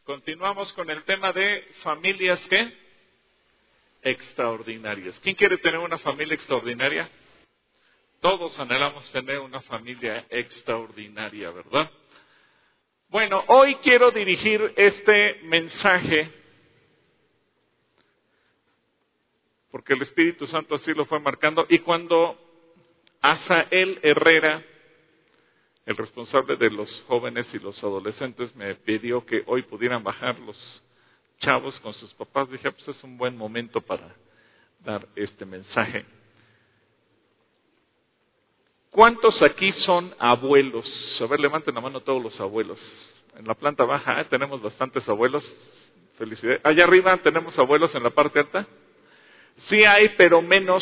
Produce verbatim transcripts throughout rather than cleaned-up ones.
Continuamos con el tema de familias, ¿qué? Extraordinarias. ¿Quién quiere tener una familia extraordinaria? Todos anhelamos tener una familia extraordinaria, ¿verdad? Bueno, hoy quiero dirigir este mensaje, porque el Espíritu Santo así lo fue marcando, y cuando Asael Herrera, el responsable de los jóvenes y los adolescentes, me pidió que hoy pudieran bajar los chavos con sus papás, dije, pues es un buen momento para dar este mensaje. ¿Cuántos aquí son abuelos? A ver, levanten la mano todos los abuelos. En la planta baja, ¿eh? Tenemos bastantes abuelos. Felicidades. Allá arriba tenemos abuelos en la parte alta. Sí hay, pero menos.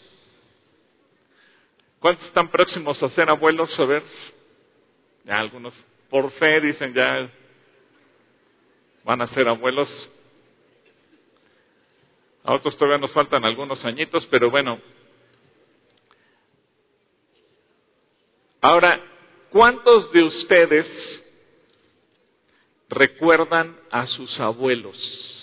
¿Cuántos están próximos a ser abuelos? A ver, ya algunos por fe dicen ya van a ser abuelos. A otros todavía nos faltan algunos añitos, pero bueno. Ahora, ¿cuántos de ustedes recuerdan a sus abuelos?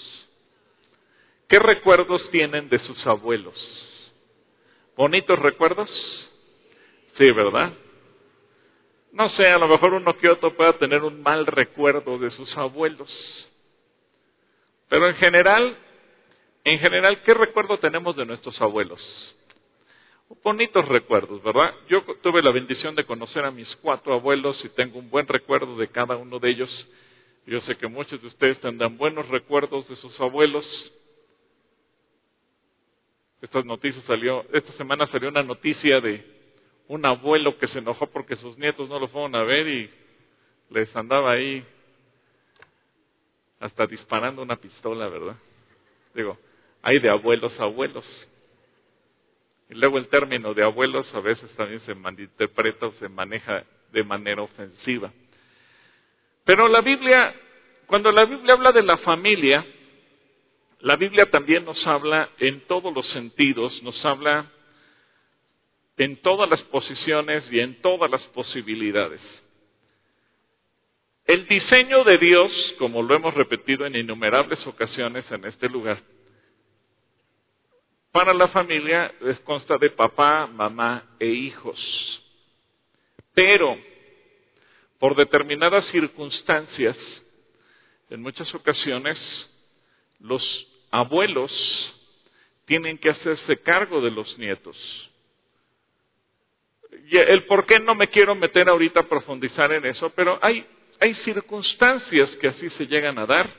¿Qué recuerdos tienen de sus abuelos? ¿Bonitos recuerdos? Sí, ¿verdad? No sé, a lo mejor uno que otro pueda tener un mal recuerdo de sus abuelos. Pero en general, en general, ¿qué recuerdo tenemos de nuestros abuelos? Bonitos recuerdos, ¿verdad? Yo tuve la bendición de conocer a mis cuatro abuelos y tengo un buen recuerdo de cada uno de ellos. Yo sé que muchos de ustedes tendrán buenos recuerdos de sus abuelos. Esta noticia salió, esta semana salió una noticia de un abuelo que se enojó porque sus nietos no lo fueron a ver y les andaba ahí hasta disparando una pistola, ¿verdad? Digo, hay de abuelos a abuelos. Y luego el término de abuelos a veces también se malinterpreta o se maneja de manera ofensiva. Pero la Biblia, cuando la Biblia habla de la familia, la Biblia también nos habla en todos los sentidos, nos habla en todas las posiciones y en todas las posibilidades. El diseño de Dios, como lo hemos repetido en innumerables ocasiones en este lugar, para la familia consta de papá, mamá e hijos. Pero, por determinadas circunstancias, en muchas ocasiones, los abuelos tienen que hacerse cargo de los nietos. Y el por qué no me quiero meter ahorita a profundizar en eso, pero hay, hay circunstancias que así se llegan a dar.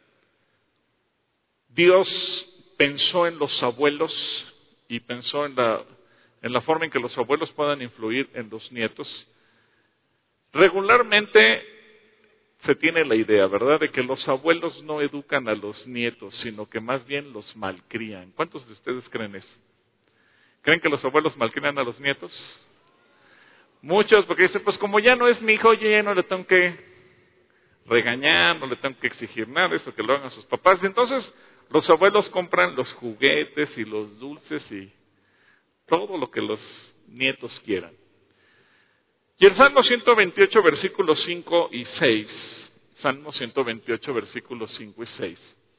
Dios pensó en los abuelos y pensó en la, en la forma en que los abuelos puedan influir en los nietos. Regularmente se tiene la idea, ¿verdad?, de que los abuelos no educan a los nietos, sino que más bien los malcrían. ¿Cuántos de ustedes creen eso? ¿Creen que los abuelos malcrían a los nietos? Muchos, porque dicen, pues como ya no es mi hijo, oye, ya no le tengo que regañar, no le tengo que exigir nada, eso que lo hagan sus papás. Y entonces los abuelos compran los juguetes y los dulces y todo lo que los nietos quieran. Y el Salmo ciento veintiocho, versículos cinco y seis, Salmo ciento veintiocho, versículos cinco y seis,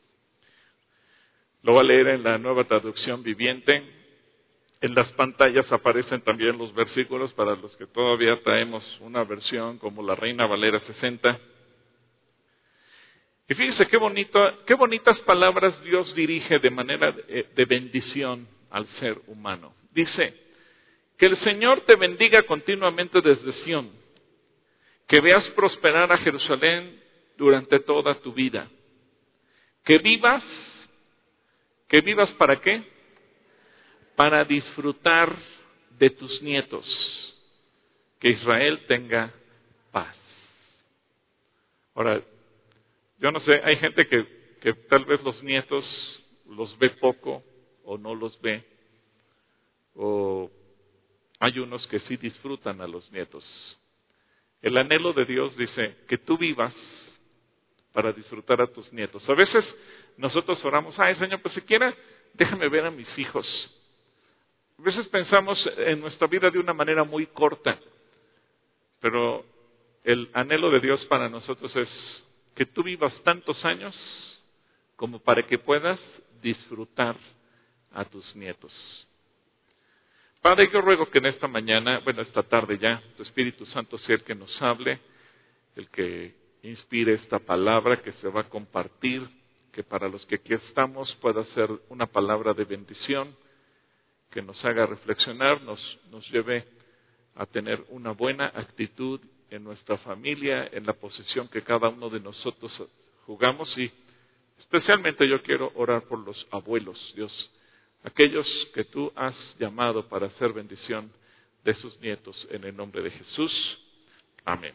lo voy a leer en la Nueva Traducción Viviente. En las pantallas aparecen también los versículos para los que todavía traemos una versión como la Reina Valera sesenta. Y fíjense qué bonito, qué bonitas palabras Dios dirige de manera de, de bendición al ser humano. Dice, que el Señor te bendiga continuamente desde Sión, que veas prosperar a Jerusalén durante toda tu vida, que vivas, que vivas ¿para qué? Para disfrutar de tus nietos, que Israel tenga paz. Ahora, yo no sé, hay gente que, que tal vez los nietos los ve poco o no los ve, o hay unos que sí disfrutan a los nietos. El anhelo de Dios dice que tú vivas para disfrutar a tus nietos. A veces nosotros oramos, ay Señor, pues siquiera déjame ver a mis hijos. A veces pensamos en nuestra vida de una manera muy corta, pero el anhelo de Dios para nosotros es que tú vivas tantos años como para que puedas disfrutar a tus nietos. Padre, yo ruego que en esta mañana, bueno, esta tarde ya, tu Espíritu Santo sea el que nos hable, el que inspire esta palabra que se va a compartir, que para los que aquí estamos pueda ser una palabra de bendición, que nos haga reflexionar, nos, nos lleve a tener una buena actitud en nuestra familia, en la posición que cada uno de nosotros jugamos, y especialmente yo quiero orar por los abuelos, Dios, aquellos que tú has llamado para hacer bendición de sus nietos, en el nombre de Jesús. Amén.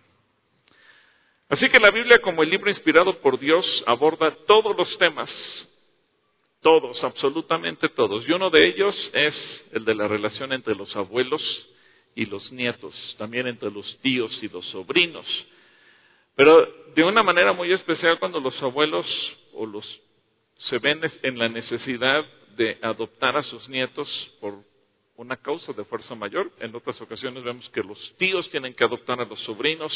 Así que la Biblia, como el libro inspirado por Dios, aborda todos los temas, todos, absolutamente todos, y uno de ellos es el de la relación entre los abuelos y los nietos, también entre los tíos y los sobrinos. Pero de una manera muy especial cuando los abuelos o los se ven en la necesidad de adoptar a sus nietos por una causa de fuerza mayor. En otras ocasiones vemos que los tíos tienen que adoptar a los sobrinos.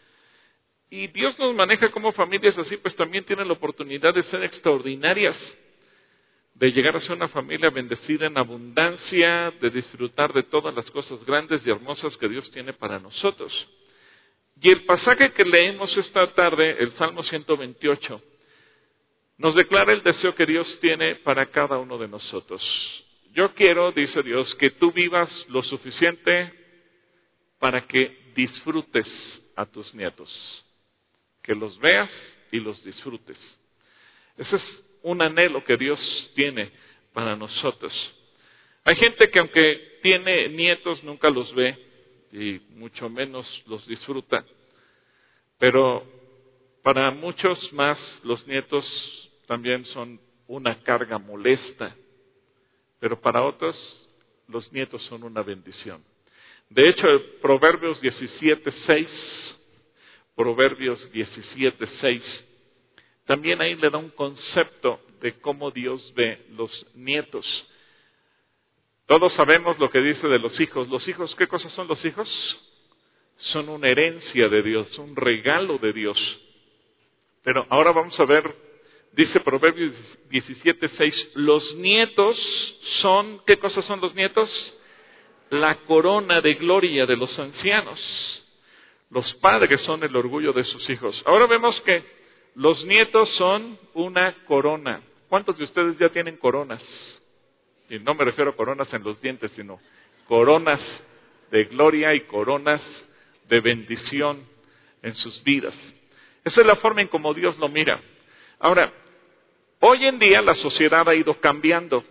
Y Dios nos maneja como familias así, pues también tienen la oportunidad de ser extraordinarias, de llegar a ser una familia bendecida en abundancia, de disfrutar de todas las cosas grandes y hermosas que Dios tiene para nosotros. Y el pasaje que leemos esta tarde, el Salmo ciento veintiocho, nos declara el deseo que Dios tiene para cada uno de nosotros. Yo quiero, dice Dios, que tú vivas lo suficiente para que disfrutes a tus nietos, que los veas y los disfrutes. Ese es un anhelo que Dios tiene para nosotros. Hay gente que aunque tiene nietos nunca los ve y mucho menos los disfruta, pero para muchos más los nietos también son una carga molesta, pero para otros los nietos son una bendición. De hecho, Proverbios diecisiete seis, Proverbios diecisiete seis, también ahí le da un concepto de cómo Dios ve los nietos. Todos sabemos lo que dice de los hijos. ¿Los hijos qué cosas son los hijos? Son una herencia de Dios, un regalo de Dios. Pero ahora vamos a ver, dice Proverbios diecisiete seis, los nietos son, ¿qué cosas son los nietos? La corona de gloria de los ancianos. Los padres son el orgullo de sus hijos. Ahora vemos que los nietos son una corona. ¿Cuántos de ustedes ya tienen coronas? Y no me refiero a coronas en los dientes, sino coronas de gloria y coronas de bendición en sus vidas. Esa es la forma en como Dios lo mira. Ahora, hoy en día la sociedad ha ido cambiando.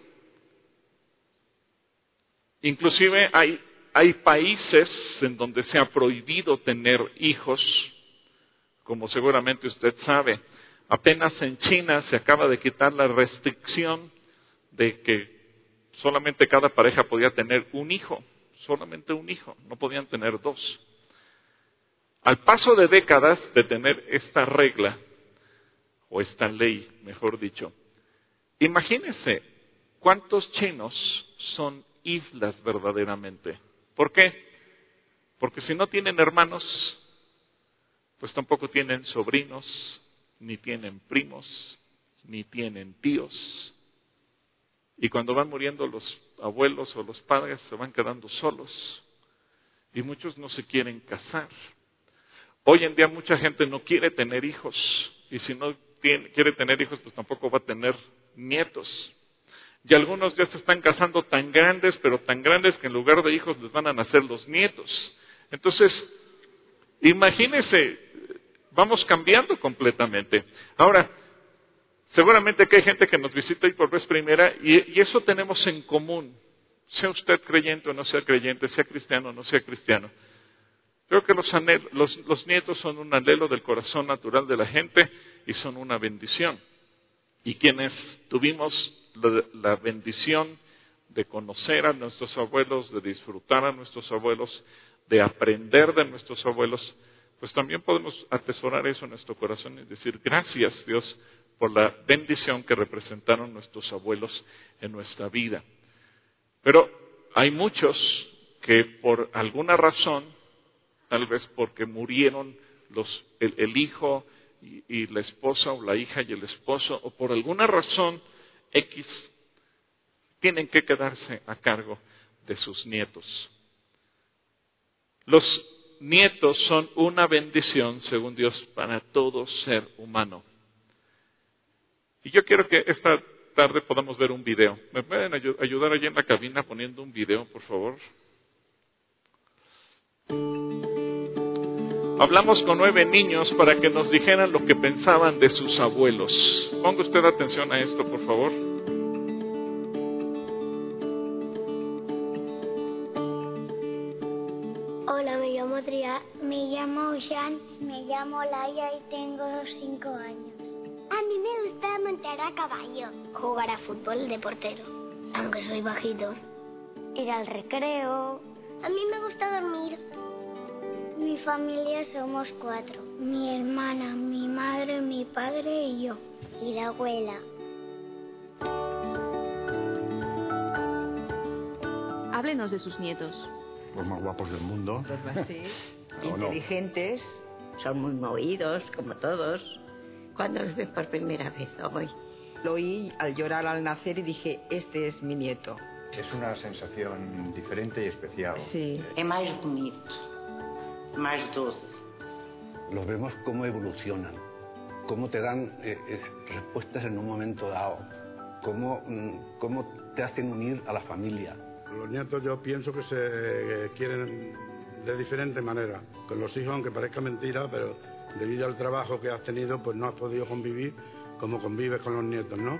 Inclusive hay, hay países en donde se ha prohibido tener hijos, como seguramente usted sabe. Apenas en China se acaba de quitar la restricción de que solamente cada pareja podía tener un hijo, solamente un hijo, no podían tener dos. Al paso de décadas de tener esta regla, o esta ley, mejor dicho, imagínense cuántos chinos son islas verdaderamente. ¿Por qué? Porque si no tienen hermanos, pues tampoco tienen sobrinos, ni tienen primos, ni tienen tíos. Y cuando van muriendo los abuelos o los padres, se van quedando solos. Y muchos no se quieren casar. Hoy en día mucha gente no quiere tener hijos. Y si no tiene, quiere tener hijos, pues tampoco va a tener nietos. Y algunos ya se están casando tan grandes, pero tan grandes que en lugar de hijos les van a nacer los nietos. Entonces, imagínense, vamos cambiando completamente. Ahora, seguramente que hay gente que nos visita y por vez primera, y, y eso tenemos en común. Sea usted creyente o no sea creyente, sea cristiano o no sea cristiano. Creo que los, anhel, los, los nietos son un anhelo del corazón natural de la gente y son una bendición. Y quienes tuvimos la, la bendición de conocer a nuestros abuelos, de disfrutar a nuestros abuelos, de aprender de nuestros abuelos, pues también podemos atesorar eso en nuestro corazón y decir gracias, Dios, por la bendición que representaron nuestros abuelos en nuestra vida. Pero hay muchos que por alguna razón, tal vez porque murieron los, el, el hijo y, y la esposa o la hija y el esposo, o por alguna razón X, tienen que quedarse a cargo de sus nietos. Los nietos son una bendición, según Dios, para todo ser humano. Y yo quiero que esta tarde podamos ver un video. ¿Me pueden ayudar allí en la cabina poniendo un video, por favor? Hablamos con nueve niños para que nos dijeran lo que pensaban de sus abuelos. Ponga usted atención a esto, por favor. Hola, me llamo Adrián, me llamo Jean, me llamo Laia y tengo cinco años. A mí me gusta montar a caballo, jugar a fútbol de portero, aunque soy bajito, ir al recreo. A mí me gusta dormir. Mi familia somos cuatro, mi hermana, mi madre, mi padre y yo, y la abuela. Háblenos de sus nietos. Los más guapos del mundo. Los más, sí. ¿O no? Inteligentes, son muy movidos, como todos. ¿Cuándo los ves por primera vez hoy? Lo oí al llorar al nacer y dije, este es mi nieto. Es una sensación diferente y especial. Sí. Es más bonito, más dulce. Los vemos cómo evolucionan, cómo te dan eh, eh, respuestas en un momento dado, cómo, mm, cómo te hacen unir a la familia. Los nietos yo pienso que se quieren de diferente manera. Con los hijos, aunque parezca mentira, pero debido al trabajo que has tenido, pues no has podido convivir como convives con los nietos, ¿no?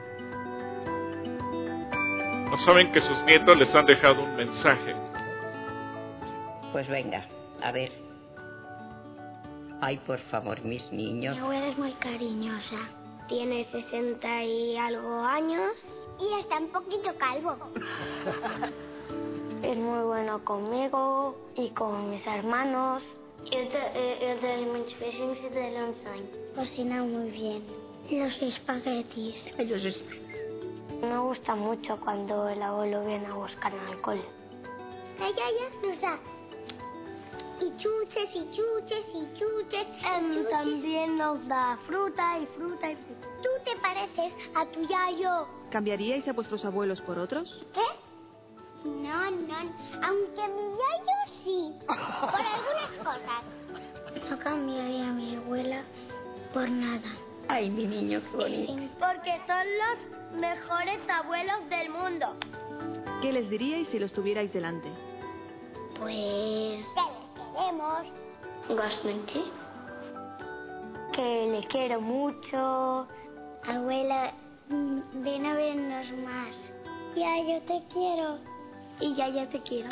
No saben que sus nietos les han dejado un mensaje. Pues venga, a ver. Ay, por favor, mis niños. Mi abuela es muy cariñosa, tiene sesenta y algo años y está un poquito calvo. Es muy bueno conmigo y con mis hermanos. Eu dei muitos beijinhos e dei-lhe um sonho. Cocina muy bien. Los espaguetis. Ellos es... Me gusta mucho cuando el abuelo viene a buscar alcohol. Ella ya nos da. Y chuches, y chuches, y chuches. Um, también nos da fruta y fruta y fruta. Tú te pareces a tu yayo. ¿Cambiaríais a vuestros abuelos por otros? ¿Qué? No, no, aunque mi yayo sí, por algunas cosas. No cambiaría a mi abuela por nada. Ay, mi niño, qué bonito. Porque son los mejores abuelos del mundo. ¿Qué les diríais si los tuvierais delante? Pues... ¿qué les queremos? Bastante. Que le quiero mucho. Abuela, ven a vernos más. Ya, yo te quiero. Y ya, ya te quiero.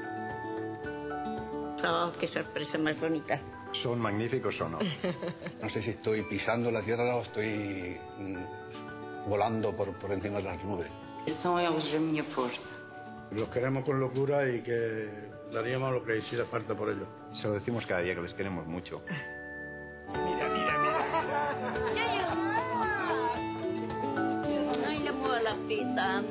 Oh, qué sorpresa más bonita. ¿Son magníficos o no? No sé si estoy pisando la tierra o estoy mm, volando por, por encima de las nubes. Son ellos a minha força. Los queremos con locura y que daríamos lo que hiciera falta por ellos. Se lo decimos cada día que les queremos mucho. Mira, mira, mira. Ay, le muevo la pita.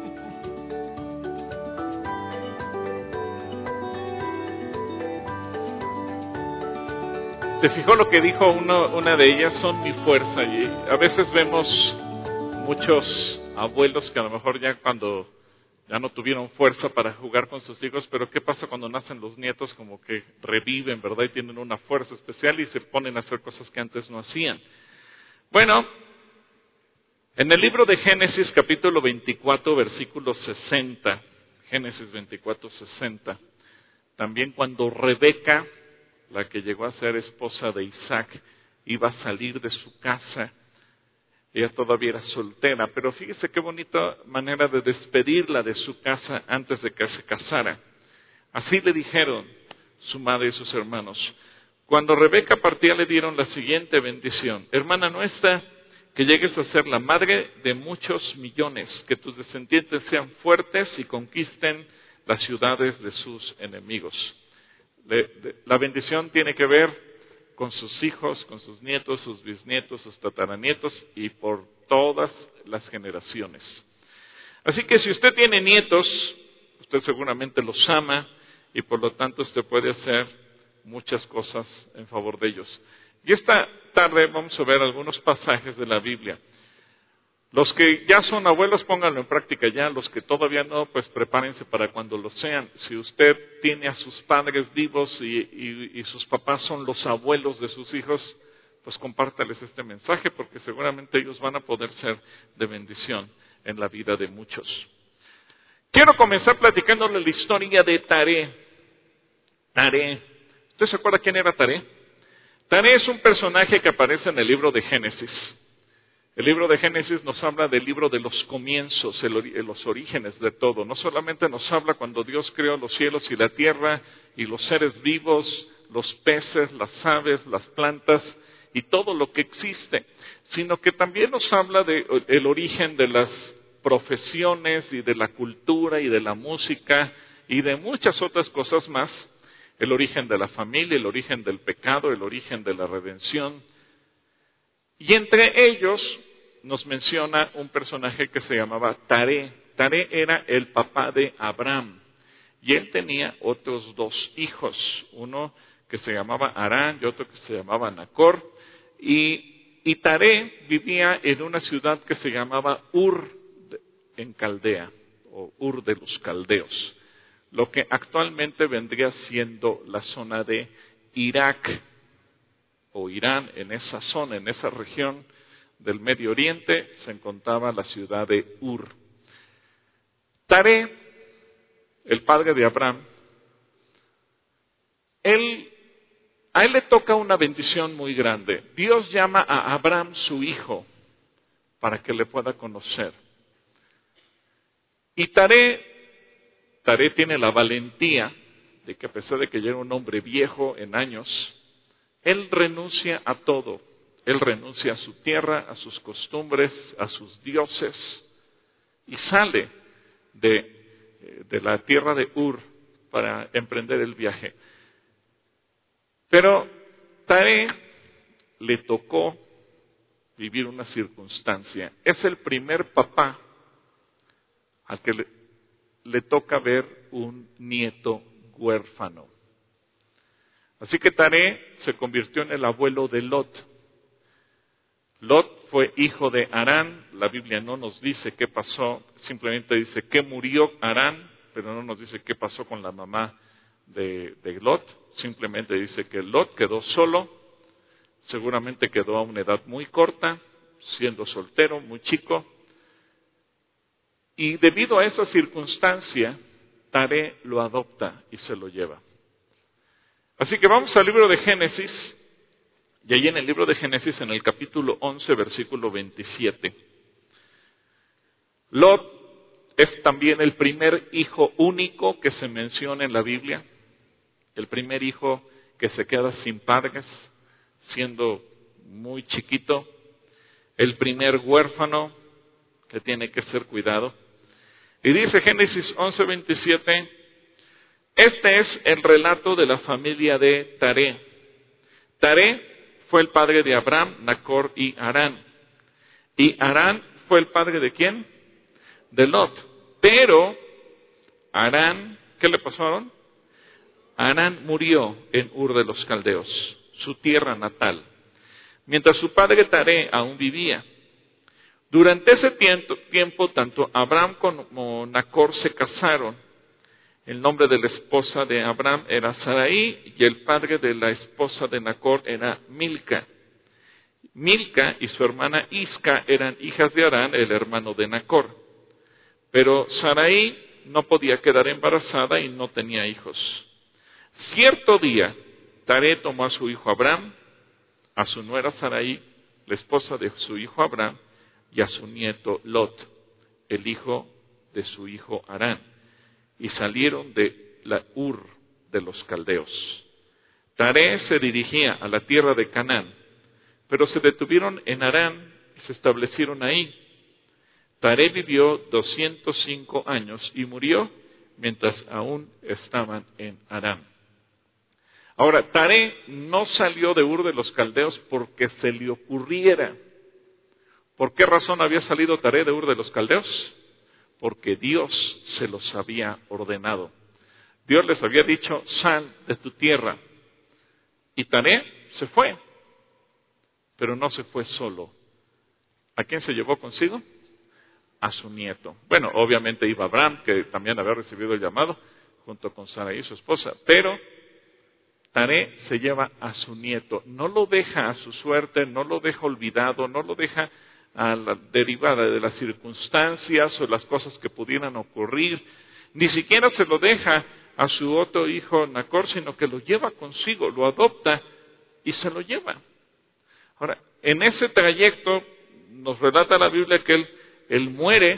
¿Se fijó lo que dijo uno, una de ellas? Son mi fuerza. Y a veces vemos muchos abuelos que a lo mejor ya cuando ya no tuvieron fuerza para jugar con sus hijos, pero ¿qué pasa cuando nacen los nietos? Como que reviven, ¿verdad? Y tienen una fuerza especial y se ponen a hacer cosas que antes no hacían. Bueno, en el libro de Génesis, capítulo veinticuatro, versículo sesenta, Génesis veinticuatro, sesenta, también cuando Rebeca, la que llegó a ser esposa de Isaac, iba a salir de su casa. Ella todavía era soltera, pero fíjese qué bonita manera de despedirla de su casa antes de que se casara. Así le dijeron su madre y sus hermanos. Cuando Rebeca partía le dieron la siguiente bendición. Hermana nuestra, que llegues a ser la madre de muchos millones, que tus descendientes sean fuertes y conquisten las ciudades de sus enemigos. La bendición tiene que ver con sus hijos, con sus nietos, sus bisnietos, sus tataranietos y por todas las generaciones. Así que si usted tiene nietos, usted seguramente los ama y por lo tanto usted puede hacer muchas cosas en favor de ellos. Y esta tarde vamos a ver algunos pasajes de la Biblia. Los que ya son abuelos, pónganlo en práctica ya. Los que todavía no, pues prepárense para cuando lo sean. Si usted tiene a sus padres vivos y, y, y sus papás son los abuelos de sus hijos, pues compártales este mensaje, porque seguramente ellos van a poder ser de bendición en la vida de muchos. Quiero comenzar platicándole la historia de Taré. Taré. ¿Usted se acuerda quién era Taré? Taré es un personaje que aparece en el libro de Génesis. El libro de Génesis nos habla del libro de los comienzos, el, los orígenes de todo. No solamente nos habla cuando Dios creó los cielos y la tierra y los seres vivos, los peces, las aves, las plantas y todo lo que existe, sino que también nos habla del origen de las profesiones y de la cultura y de la música y de muchas otras cosas más. El origen de la familia, el origen del pecado, el origen de la redención. Y entre ellos nos menciona un personaje que se llamaba Taré. Taré era el papá de Abraham. Y él tenía otros dos hijos. Uno que se llamaba Harán y otro que se llamaba Nacor. Y, y Taré vivía en una ciudad que se llamaba Ur en Caldea, o Ur de los Caldeos. Lo que actualmente vendría siendo la zona de Irak. O Irán, en esa zona, en esa región del Medio Oriente, se encontraba la ciudad de Ur. Taré, el padre de Abraham, él, a él le toca una bendición muy grande. Dios llama a Abraham su hijo para que le pueda conocer. Y Taré, Taré tiene la valentía de que a pesar de que ya era un hombre viejo en años, él renuncia a todo. Él renuncia a su tierra, a sus costumbres, a sus dioses, y sale de, de la tierra de Ur para emprender el viaje. Pero Taré le tocó vivir una circunstancia. Es el primer papá al que le, le toca ver un nieto huérfano. Así que Taré se convirtió en el abuelo de Lot. Lot fue hijo de Harán. La Biblia no nos dice qué pasó, simplemente dice que murió Harán, pero no nos dice qué pasó con la mamá de, de Lot. Simplemente dice que Lot quedó solo, seguramente quedó a una edad muy corta, siendo soltero, muy chico. Y debido a esa circunstancia, Taré lo adopta y se lo lleva. Así que vamos al libro de Génesis, y allí en el libro de Génesis, en el capítulo once, versículo veintisiete. Lot es también el primer hijo único que se menciona en la Biblia, el primer hijo que se queda sin padres, siendo muy chiquito, el primer huérfano que tiene que ser cuidado. Y dice Génesis once, veintisiete, este es el relato de la familia de Taré. Taré fue el padre de Abraham, Nacor y Harán. Y Harán fue el padre de ¿quién? De Lot. Pero Harán, ¿qué le pasó a Harán? Harán murió en Ur de los Caldeos, su tierra natal, mientras su padre Taré aún vivía. Durante ese tiempo, tiempo tanto Abraham como Nacor se casaron. El nombre de la esposa de Abraham era Sarai y el padre de la esposa de Nacor era Milca. Milca y su hermana Isca eran hijas de Harán, el hermano de Nacor. Pero Sarai no podía quedar embarazada y no tenía hijos. Cierto día, Taré tomó a su hijo Abraham, a su nuera Sarai, la esposa de su hijo Abraham, y a su nieto Lot, el hijo de su hijo Harán, y salieron de la Ur de los Caldeos. Taré se dirigía a la tierra de Canaán, pero se detuvieron en Harán y se establecieron ahí. Taré vivió doscientos cinco años y murió mientras aún estaban en Harán. Ahora, Taré no salió de Ur de los Caldeos porque se le ocurriera. ¿Por qué razón había salido Taré de Ur de los Caldeos? Porque Dios se los había ordenado. Dios les había dicho, sal de tu tierra. Y Taré se fue. pero no se fue solo. ¿A quién se llevó consigo? A su nieto. Bueno, obviamente iba Abraham, que también había recibido el llamado, junto con Sarai, su esposa, pero Taré se lleva a su nieto. No lo deja a su suerte, no lo deja olvidado, no lo deja a la derivada de las circunstancias o las cosas que pudieran ocurrir. Ni siquiera se lo deja a su otro hijo Nacor, sino que lo lleva consigo, lo adopta y se lo lleva. Ahora, en ese trayecto nos relata la Biblia que él, él muere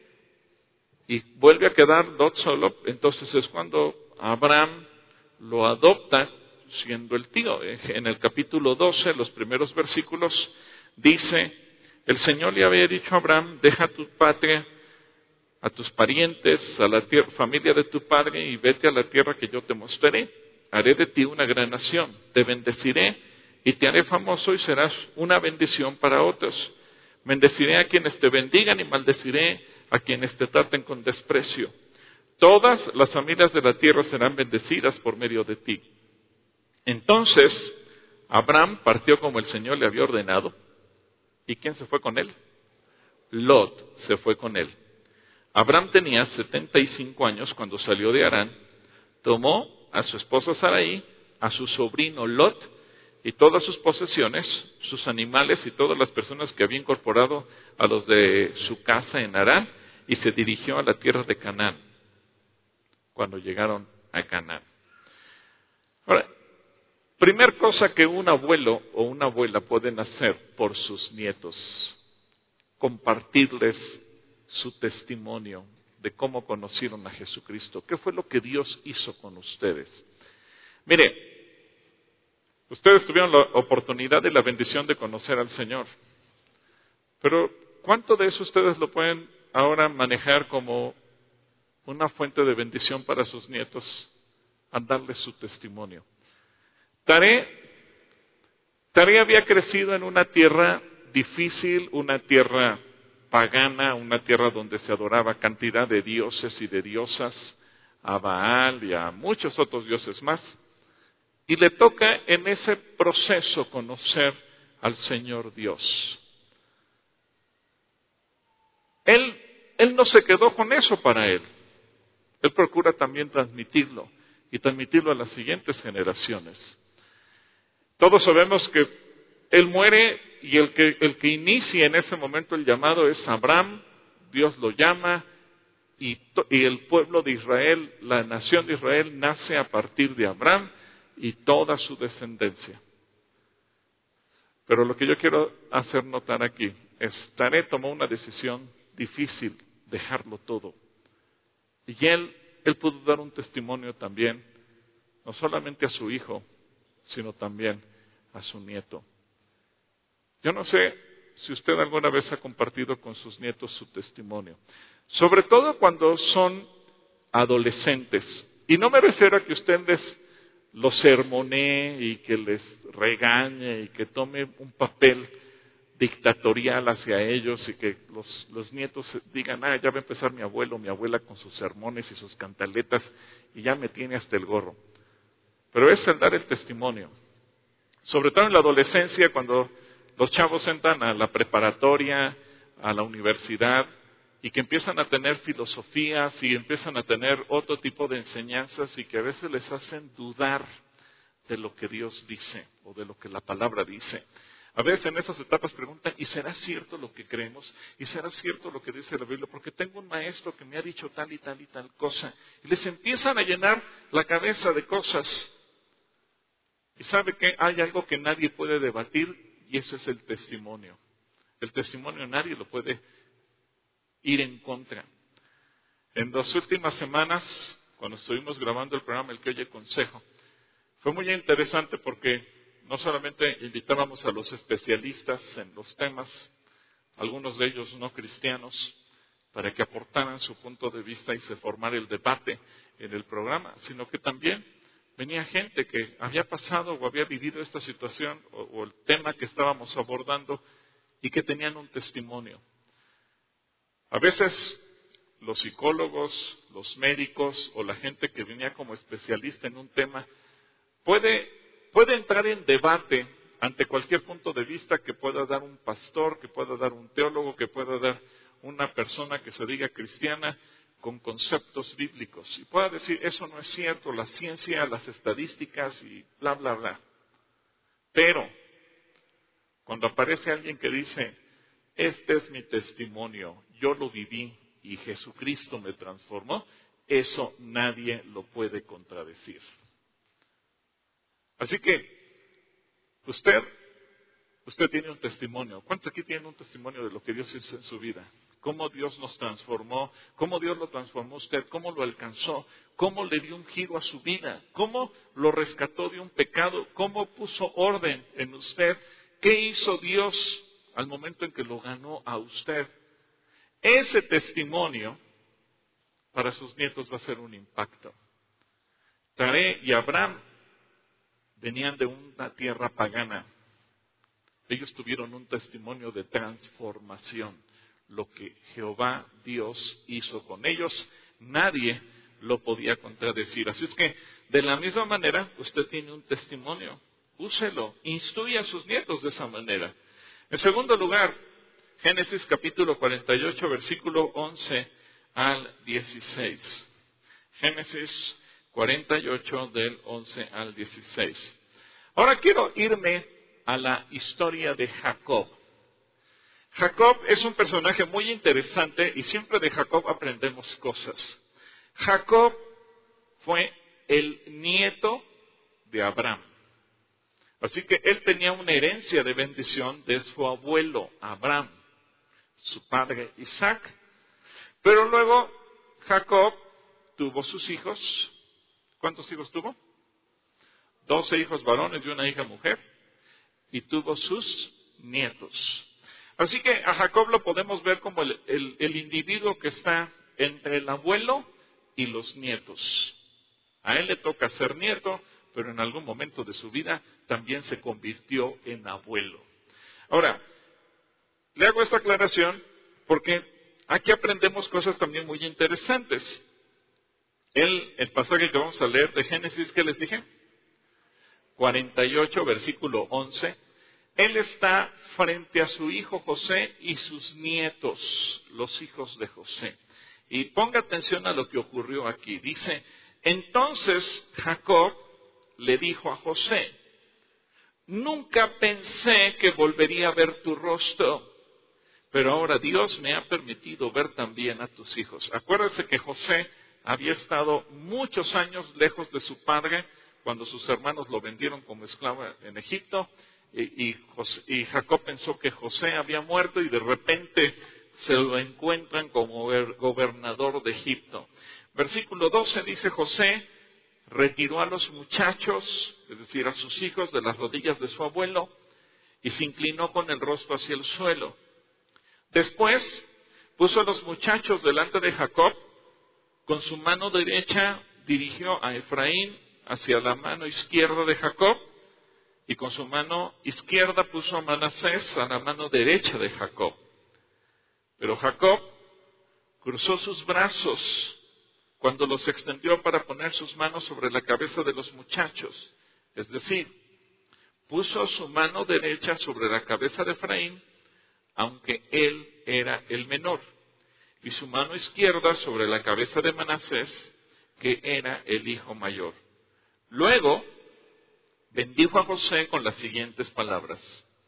y vuelve a quedar Lot solo. Entonces es cuando Abraham lo adopta siendo el tío. En el capítulo doce, los primeros versículos, dice: el Señor le había dicho a Abraham, deja tu patria, a tus parientes, a la tierra, familia de tu padre, y vete a la tierra que yo te mostraré. Haré de ti una gran nación, te bendeciré y te haré famoso y serás una bendición para otros. Bendeciré a quienes te bendigan y maldeciré a quienes te traten con desprecio. Todas las familias de la tierra serán bendecidas por medio de ti. Entonces, Abraham partió como el Señor le había ordenado. ¿Y quién se fue con él? Lot se fue con él. Abraham tenía setenta y cinco años cuando salió de Harán. Tomó a su esposa Sarai, a su sobrino Lot y todas sus posesiones, sus animales y todas las personas que había incorporado a los de su casa en Harán, y se dirigió a la tierra de Canaán. Cuando llegaron a Canaán. Ahora, primer cosa que un abuelo o una abuela pueden hacer por sus nietos, compartirles su testimonio de cómo conocieron a Jesucristo. ¿Qué fue lo que Dios hizo con ustedes? Mire, ustedes tuvieron la oportunidad y la bendición de conocer al Señor. Pero, ¿cuánto de eso ustedes lo pueden ahora manejar como una fuente de bendición para sus nietos, al darles su testimonio? Taré, Taré había crecido en una tierra difícil, una tierra pagana, una tierra donde se adoraba cantidad de dioses y de diosas, a Baal y a muchos otros dioses más. Y le toca en ese proceso conocer al Señor Dios. Él, él no se quedó con eso para él. Él procura también transmitirlo y transmitirlo a las siguientes generaciones. Todos sabemos que él muere y el que, el que inicia en ese momento el llamado es Abraham. Dios lo llama y, y el pueblo de Israel, la nación de Israel, nace a partir de Abraham y toda su descendencia. Pero lo que yo quiero hacer notar aquí es, Taré tomó una decisión difícil, dejarlo todo. Y él, él pudo dar un testimonio también, no solamente a su hijo, sino también a su nieto. Yo no sé si usted alguna vez ha compartido con sus nietos su testimonio, sobre todo cuando son adolescentes. Y no me refiero a que usted les los sermonee y que les regañe y que tome un papel dictatorial hacia ellos y que los, los nietos digan, ah, ya va a empezar mi abuelo o mi abuela con sus sermones y sus cantaletas y ya me tiene hasta el gorro. Pero es el dar el testimonio. Sobre todo en la adolescencia, cuando los chavos entran a la preparatoria, a la universidad, y que empiezan a tener filosofías y empiezan a tener otro tipo de enseñanzas y que a veces les hacen dudar de lo que Dios dice o de lo que la palabra dice. A veces en esas etapas preguntan, ¿y será cierto lo que creemos? ¿Y será cierto lo que dice la Biblia? Porque tengo un maestro que me ha dicho tal y tal y tal cosa. Y les empiezan a llenar la cabeza de cosas. Y sabe que hay algo que nadie puede debatir y ese es el testimonio. El testimonio nadie lo puede ir en contra. En las últimas semanas, cuando estuvimos grabando el programa El que oye consejo, fue muy interesante porque no solamente invitábamos a los especialistas en los temas, algunos de ellos no cristianos, para que aportaran su punto de vista y se formara el debate en el programa, sino que también venía gente que había pasado o había vivido esta situación o, o el tema que estábamos abordando y que tenían un testimonio. A veces los psicólogos, los médicos o la gente que venía como especialista en un tema puede, puede entrar en debate ante cualquier punto de vista que pueda dar un pastor, que pueda dar un teólogo, que pueda dar una persona que se diga cristiana con conceptos bíblicos. Y pueda decir, eso no es cierto, la ciencia, las estadísticas y bla, bla, bla. Pero, cuando aparece alguien que dice, este es mi testimonio, yo lo viví y Jesucristo me transformó, eso nadie lo puede contradecir. Así que, usted, usted tiene un testimonio. ¿Cuántos aquí tienen un testimonio de lo que Dios hizo en su vida? Cómo Dios nos transformó, cómo Dios lo transformó a usted, cómo lo alcanzó, cómo le dio un giro a su vida, cómo lo rescató de un pecado, cómo puso orden en usted, qué hizo Dios al momento en que lo ganó a usted. Ese testimonio para sus nietos va a ser un impacto. Taré y Abraham venían de una tierra pagana. Ellos tuvieron un testimonio de transformación. Lo que Jehová Dios hizo con ellos, nadie lo podía contradecir. Así es que, de la misma manera, usted tiene un testimonio. Úselo, instruya a sus nietos de esa manera. En segundo lugar, Génesis capítulo cuarenta y ocho, versículo once al dieciséis. Génesis cuarenta y ocho, del once al dieciséis. Ahora quiero irme a la historia de Jacob. Jacob es un personaje muy interesante y siempre de Jacob aprendemos cosas. Jacob fue el nieto de Abraham. Así que él tenía una herencia de bendición de su abuelo Abraham, su padre Isaac. Pero luego Jacob tuvo sus hijos. ¿Cuántos hijos tuvo? Doce hijos varones y una hija mujer. Y tuvo sus nietos. Así que a Jacob lo podemos ver como el, el, el individuo que está entre el abuelo y los nietos. A él le toca ser nieto, pero en algún momento de su vida también se convirtió en abuelo. Ahora, le hago esta aclaración porque aquí aprendemos cosas también muy interesantes. El, el pasaje que vamos a leer de Génesis, ¿qué les dije? cuarenta y ocho, versículo once. Él está frente a su hijo José y sus nietos, los hijos de José. Y ponga atención a lo que ocurrió aquí. Dice, entonces Jacob le dijo a José, nunca pensé que volvería a ver tu rostro, pero ahora Dios me ha permitido ver también a tus hijos. Acuérdese que José había estado muchos años lejos de su padre cuando sus hermanos lo vendieron como esclavo en Egipto. Y, y, José, y Jacob pensó que José había muerto y de repente se lo encuentran como gobernador de Egipto. Versículo doce dice, José retiró a los muchachos, es decir, a sus hijos, de las rodillas de su abuelo y se inclinó con el rostro hacia el suelo. Después puso a los muchachos delante de Jacob, con su mano derecha dirigió a Efraín hacia la mano izquierda de Jacob, y con su mano izquierda puso a Manasés a la mano derecha de Jacob. Pero Jacob cruzó sus brazos cuando los extendió para poner sus manos sobre la cabeza de los muchachos. Es decir, puso su mano derecha sobre la cabeza de Efraín, aunque él era el menor, y su mano izquierda sobre la cabeza de Manasés, que era el hijo mayor. Luego bendijo a José con las siguientes palabras: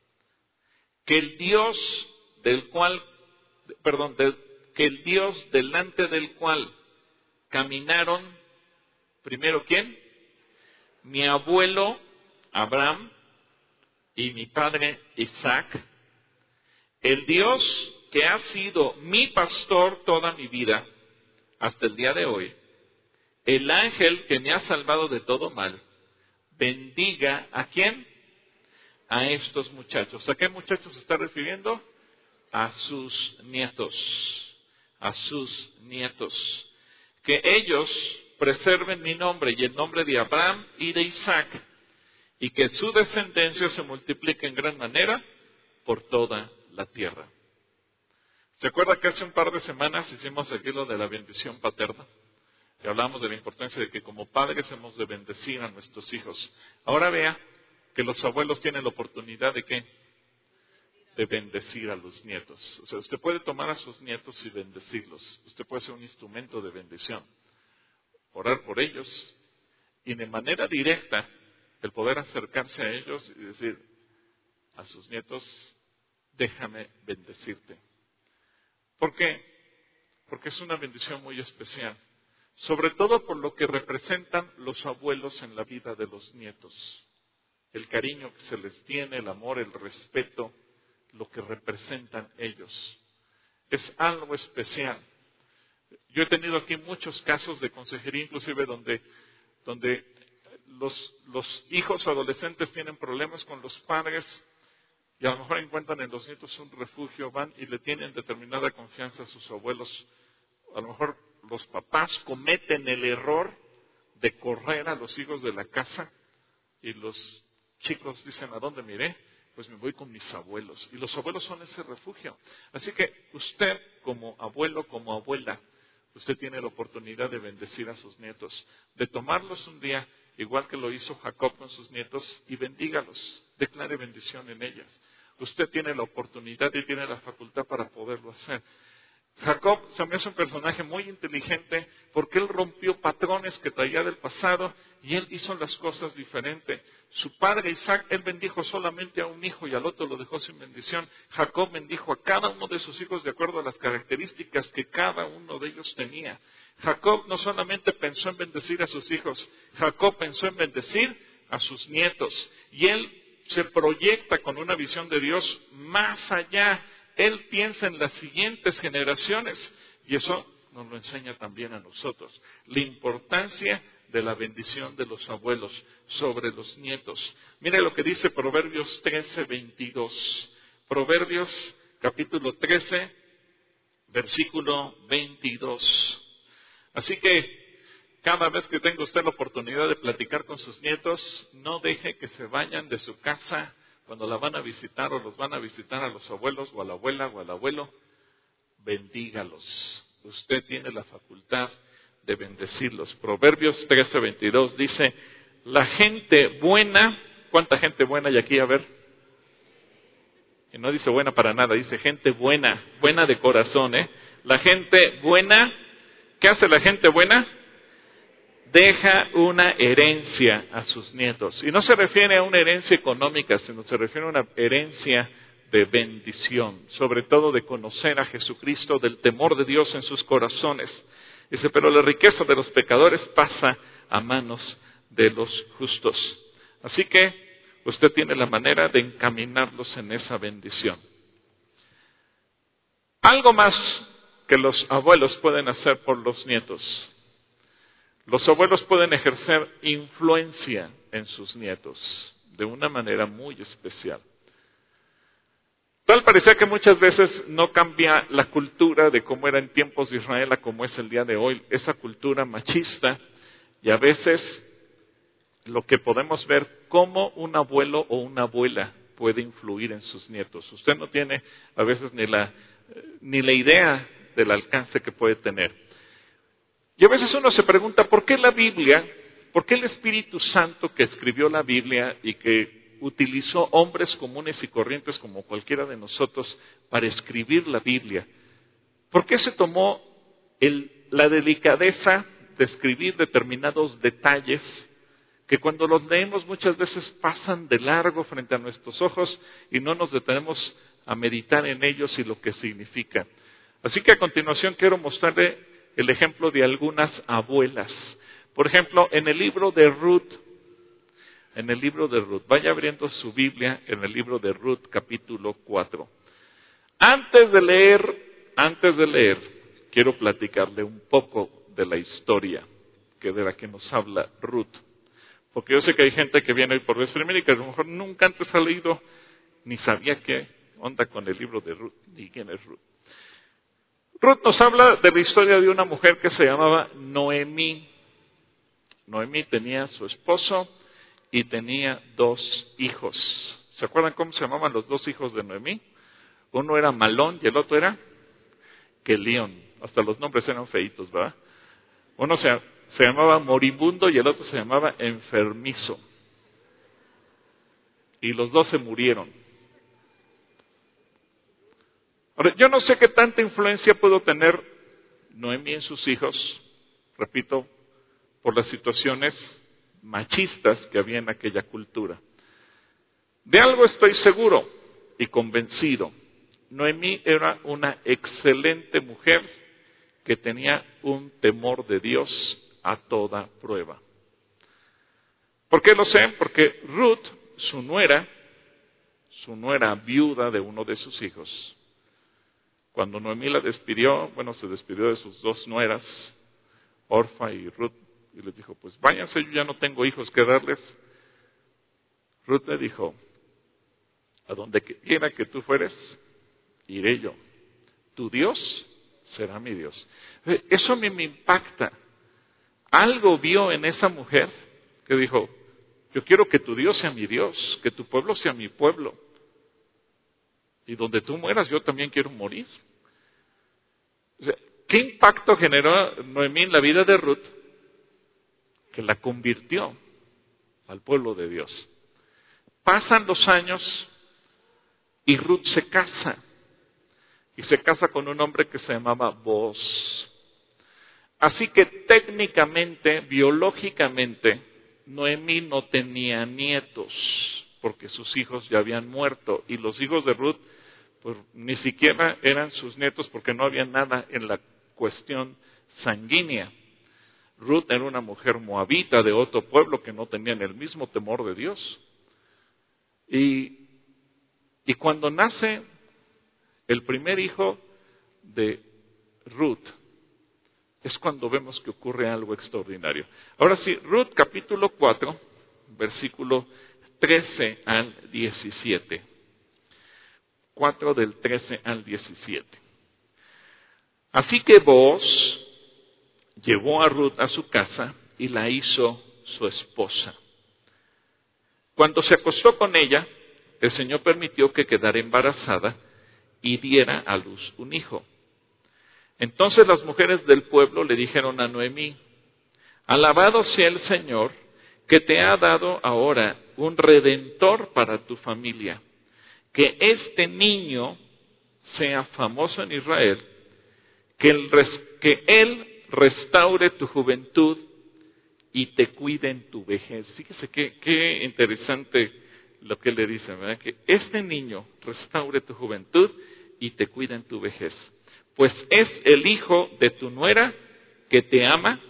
que el Dios del cual, perdón, del, que el Dios delante del cual caminaron, primero ¿quién? Mi abuelo Abraham y mi padre Isaac, el Dios que ha sido mi pastor toda mi vida hasta el día de hoy, el ángel que me ha salvado de todo mal, bendiga ¿a quién? A estos muchachos. ¿A qué muchachos se está refiriendo? A sus nietos. A sus nietos. Que ellos preserven mi nombre y el nombre de Abraham y de Isaac, y que su descendencia se multiplique en gran manera por toda la tierra. ¿Se acuerda que hace un par de semanas hicimos aquí lo de la bendición paterna? Y hablamos de la importancia de que como padres hemos de bendecir a nuestros hijos. Ahora vea que los abuelos tienen la oportunidad de ¿qué? De bendecir a los nietos. O sea, usted puede tomar a sus nietos y bendecirlos. Usted puede ser un instrumento de bendición. Orar por ellos y de manera directa el poder acercarse a ellos y decir a sus nietos, déjame bendecirte. ¿Por qué? Porque es una bendición muy especial. Sobre todo por lo que representan los abuelos en la vida de los nietos. El cariño que se les tiene, el amor, el respeto, lo que representan ellos. Es algo especial. Yo he tenido aquí muchos casos de consejería, inclusive donde, donde los, los hijos adolescentes tienen problemas con los padres y a lo mejor encuentran en los nietos un refugio, van y le tienen determinada confianza a sus abuelos. A lo mejor los papás cometen el error de correr a los hijos de la casa y los chicos dicen, ¿a dónde miré? Pues me voy con mis abuelos. Y los abuelos son ese refugio. Así que usted como abuelo, como abuela, usted tiene la oportunidad de bendecir a sus nietos, de tomarlos un día, igual que lo hizo Jacob con sus nietos, y bendígalos, declare bendición en ellas. Usted tiene la oportunidad y tiene la facultad para poderlo hacer. Jacob se me hace un personaje muy inteligente porque él rompió patrones que traía del pasado y él hizo las cosas diferente. Su padre Isaac, él bendijo solamente a un hijo y al otro lo dejó sin bendición. Jacob bendijo a cada uno de sus hijos de acuerdo a las características que cada uno de ellos tenía. Jacob no solamente pensó en bendecir a sus hijos, Jacob pensó en bendecir a sus nietos. Y él se proyecta con una visión de Dios más allá. Él piensa en las siguientes generaciones y eso nos lo enseña también a nosotros. La importancia de la bendición de los abuelos sobre los nietos. Mire lo que dice Proverbios trece, veintidós. Proverbios capítulo trece, versículo veintidós. Así que cada vez que tenga usted la oportunidad de platicar con sus nietos, no deje que se vayan de su casa cuando la van a visitar o los van a visitar a los abuelos o a la abuela o al abuelo. Bendígalos. Usted tiene la facultad de bendecirlos. Proverbios trece, veintidós dice, la gente buena, ¿cuánta gente buena hay aquí? A ver. Y no dice buena para nada, dice gente buena, buena de corazón, ¿eh? La gente buena, ¿qué hace la gente buena? Deja una herencia a sus nietos. Y no se refiere a una herencia económica, sino se refiere a una herencia de bendición, sobre todo de conocer a Jesucristo, del temor de Dios en sus corazones. Dice, pero la riqueza de los pecadores pasa a manos de los justos. Así que usted tiene la manera de encaminarlos en esa bendición. Algo más que los abuelos pueden hacer por los nietos. Los abuelos pueden ejercer influencia en sus nietos de una manera muy especial. Tal parecía que muchas veces no cambia la cultura de cómo era en tiempos de Israel a como es el día de hoy, esa cultura machista, y a veces lo que podemos ver cómo un abuelo o una abuela puede influir en sus nietos. Usted no tiene a veces ni la, ni la idea del alcance que puede tener. Y a veces uno se pregunta, ¿por qué la Biblia, por qué el Espíritu Santo que escribió la Biblia y que utilizó hombres comunes y corrientes como cualquiera de nosotros para escribir la Biblia? ¿Por qué se tomó el, la delicadeza de escribir determinados detalles que cuando los leemos muchas veces pasan de largo frente a nuestros ojos y no nos detenemos a meditar en ellos y lo que significan? Así que a continuación quiero mostrarle el ejemplo de algunas abuelas. Por ejemplo, en el libro de Ruth, en el libro de Ruth, vaya abriendo su Biblia en el libro de Ruth, capítulo cuatro. Antes de leer, antes de leer, quiero platicarle un poco de la historia que de la que nos habla Ruth. Porque yo sé que hay gente que viene hoy por vez primera y que a lo mejor nunca antes ha leído, ni sabía qué onda con el libro de Ruth, ni quién es Ruth. Ruth nos habla de la historia de una mujer que se llamaba Noemí. Noemí tenía a su esposo y tenía dos hijos. ¿Se acuerdan cómo se llamaban los dos hijos de Noemí? Uno era Malón y el otro era Kelión. Hasta los nombres eran feitos, ¿verdad? Uno se, se llamaba Moribundo y el otro se llamaba Enfermizo. y los dos se murieron. Ahora, yo no sé qué tanta influencia pudo tener Noemí en sus hijos, repito, por las situaciones machistas que había en aquella cultura. De algo estoy seguro y convencido. Noemí era una excelente mujer que tenía un temor de Dios a toda prueba. ¿Por qué lo sé? Porque Ruth, su nuera, su nuera viuda de uno de sus hijos, cuando Noemí la despidió, bueno, se despidió de sus dos nueras, Orfa y Ruth, y les dijo, pues váyanse, yo ya no tengo hijos que darles. Ruth le dijo, a donde quiera que tú fueres, iré yo. Tu Dios será mi Dios. Eso a mí me impacta. Algo vio en esa mujer que dijo, yo quiero que tu Dios sea mi Dios, que tu pueblo sea mi pueblo. Y donde tú mueras, yo también quiero morir. O sea, ¿qué impacto generó Noemí en la vida de Ruth? Que la convirtió al pueblo de Dios. Pasan los años y Ruth se casa. Y se casa con un hombre que se llamaba Booz. Así que técnicamente, biológicamente, Noemí no tenía nietos, porque sus hijos ya habían muerto. Y los hijos de Ruth, pues ni siquiera eran sus nietos, porque no había nada en la cuestión sanguínea. Ruth era una mujer moabita de otro pueblo que no tenían el mismo temor de Dios. Y, y cuando nace el primer hijo de Ruth, es cuando vemos que ocurre algo extraordinario. Ahora sí, Ruth capítulo cuatro, versículo trece al diecisiete. cuatro del trece al diecisiete. Así que Booz llevó a Ruth a su casa y la hizo su esposa. Cuando se acostó con ella, el Señor permitió que quedara embarazada y diera a luz un hijo. Entonces las mujeres del pueblo le dijeron a Noemí, alabado sea el Señor, que te ha dado ahora un redentor para tu familia, que este niño sea famoso en Israel, que él, que él restaure tu juventud y te cuide en tu vejez. Fíjese qué, qué interesante lo que le dice, ¿verdad? Que este niño restaure tu juventud y te cuida en tu vejez. Pues es el hijo de tu nuera que te ama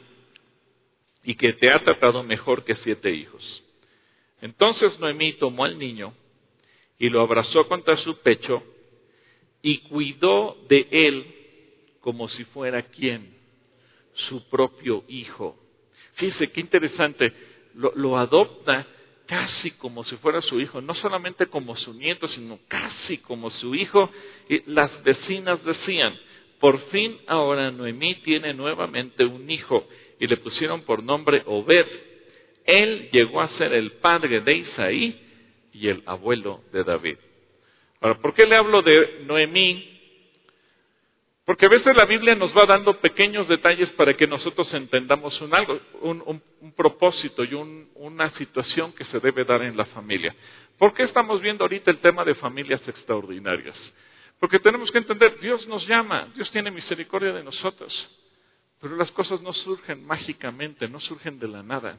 y que te ha tratado mejor que siete hijos. Entonces Noemí tomó al niño y lo abrazó contra su pecho y cuidó de él como si fuera ¿quién? Su propio hijo. Fíjese qué interesante, lo, lo adopta casi como si fuera su hijo, no solamente como su nieto, sino casi como su hijo. Y las vecinas decían, por fin ahora Noemí tiene nuevamente un hijo, y le pusieron por nombre Obed. Él llegó a ser el padre de Isaí y el abuelo de David. Ahora, ¿por qué le hablo de Noemí? Porque a veces la Biblia nos va dando pequeños detalles para que nosotros entendamos un algo, un, un, un propósito y un, una situación que se debe dar en la familia. ¿Por qué estamos viendo ahorita el tema de familias extraordinarias? Porque tenemos que entender, Dios nos llama, Dios tiene misericordia de nosotros, pero las cosas no surgen mágicamente, no surgen de la nada.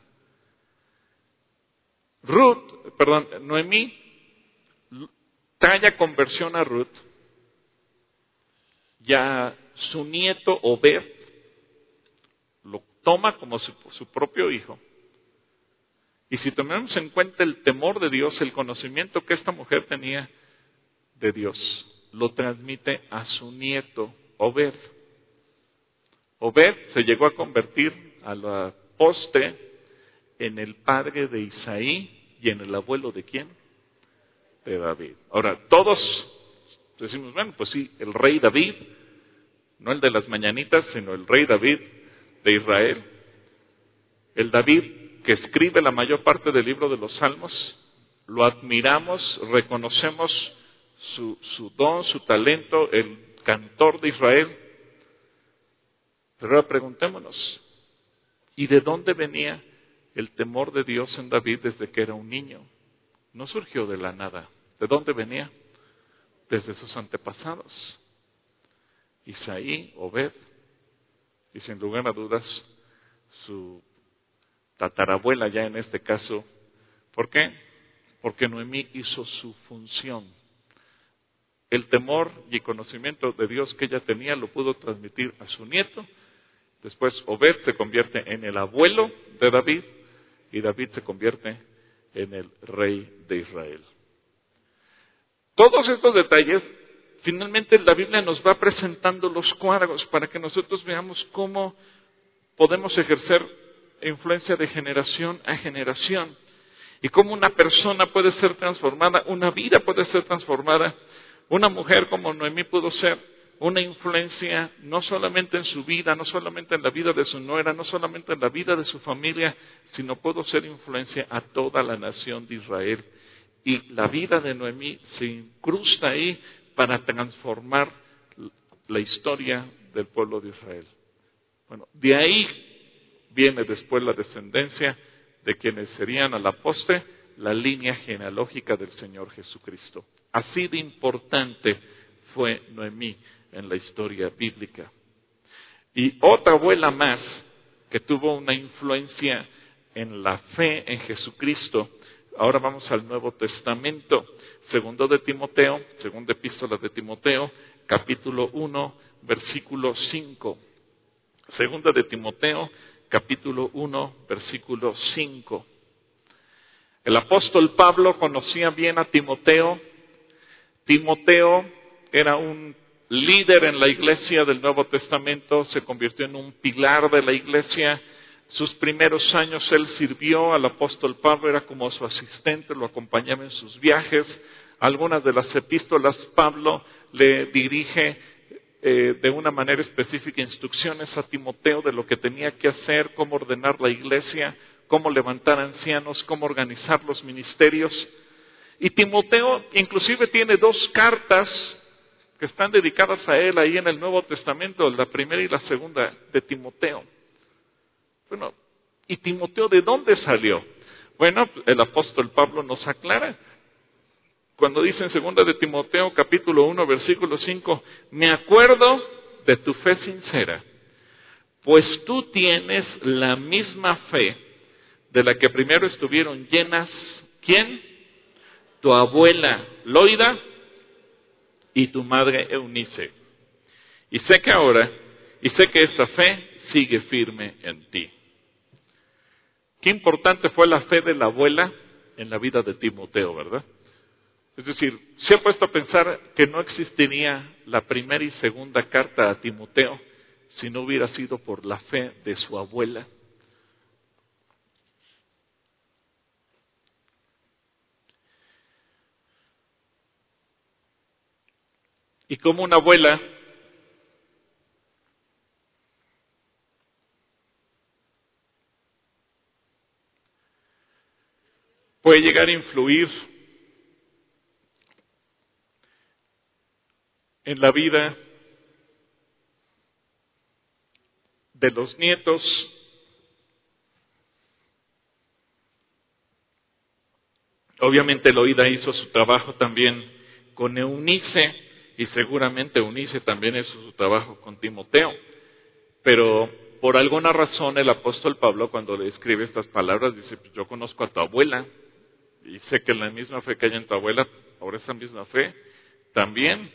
Ruth, perdón, Noemí trae conversión a Ruth. Ya su nieto Obed lo toma como su, su propio hijo. Y si tomamos en cuenta el temor de Dios, el conocimiento que esta mujer tenía de Dios, lo transmite a su nieto Obed. Obed se llegó a convertir a la postre en el padre de Isaí y en el abuelo de quién? De David. Ahora, todos decimos, bueno, pues sí, el rey David, no el de las mañanitas, sino el rey David de Israel. El David que escribe la mayor parte del libro de los Salmos, lo admiramos, reconocemos su, su don, su talento, el cantor de Israel. Pero ahora preguntémonos, ¿y de dónde venía el temor de Dios en David desde que era un niño? no surgió de la nada. ¿De dónde venía? Desde sus antepasados. Isaí, Obed, y sin lugar a dudas, su tatarabuela ya en este caso. ¿Por qué? Porque Noemí hizo su función. El temor y conocimiento de Dios que ella tenía lo pudo transmitir a su nieto. Después Obed se convierte en el abuelo de David y David se convierte en el rey de Israel. Todos estos detalles, finalmente la Biblia nos va presentando los cuadros para que nosotros veamos cómo podemos ejercer influencia de generación a generación y cómo una persona puede ser transformada, una vida puede ser transformada. Una mujer como Noemí pudo ser una influencia no solamente en su vida, no solamente en la vida de su nuera, no solamente en la vida de su familia, sino pudo ser influencia a toda la nación de Israel. Y la vida de Noemí se incrusta ahí para transformar la historia del pueblo de Israel. Bueno, de ahí viene después la descendencia de quienes serían a la postre la línea genealógica del Señor Jesucristo. Así de importante fue Noemí en la historia bíblica. Y otra abuela más que tuvo una influencia en la fe en Jesucristo. Ahora vamos al Nuevo Testamento. Segundo de Timoteo, segunda epístola de Timoteo, capítulo uno, versículo cinco. Segunda de Timoteo, capítulo uno, versículo cinco. El apóstol Pablo conocía bien a Timoteo. Timoteo era un líder en la iglesia del Nuevo Testamento, se convirtió en un pilar de la iglesia. Sus primeros años él sirvió al apóstol Pablo, era como su asistente, lo acompañaba en sus viajes. Algunas de las epístolas Pablo le dirige eh, de una manera específica instrucciones a Timoteo de lo que tenía que hacer, cómo ordenar la iglesia, cómo levantar ancianos, cómo organizar los ministerios. Y Timoteo inclusive tiene dos cartas que están dedicadas a él ahí en el Nuevo Testamento, la primera y la segunda de Timoteo. Bueno, ¿y Timoteo de dónde salió? Bueno, el apóstol Pablo nos aclara. Cuando dice en segunda de Timoteo, capítulo uno, versículo cinco, me acuerdo de tu fe sincera, pues tú tienes la misma fe de la que primero estuvieron llenas, ¿quién? Tu abuela Loida y tu madre Eunice. Y sé que ahora, y sé que esa fe sigue firme en ti. Qué importante fue la fe de la abuela en la vida de Timoteo, ¿verdad? Es decir, se ha puesto a pensar que no existiría la primera y segunda carta a Timoteo si no hubiera sido por la fe de su abuela. Y como una abuela puede llegar a influir en la vida de los nietos, obviamente Loida hizo su trabajo también con Eunice, y seguramente Eunice también hizo su trabajo con Timoteo. Pero por alguna razón el apóstol Pablo, cuando le escribe estas palabras, dice, pues yo conozco a tu abuela y sé que la misma fe que hay en tu abuela, ahora esa misma fe también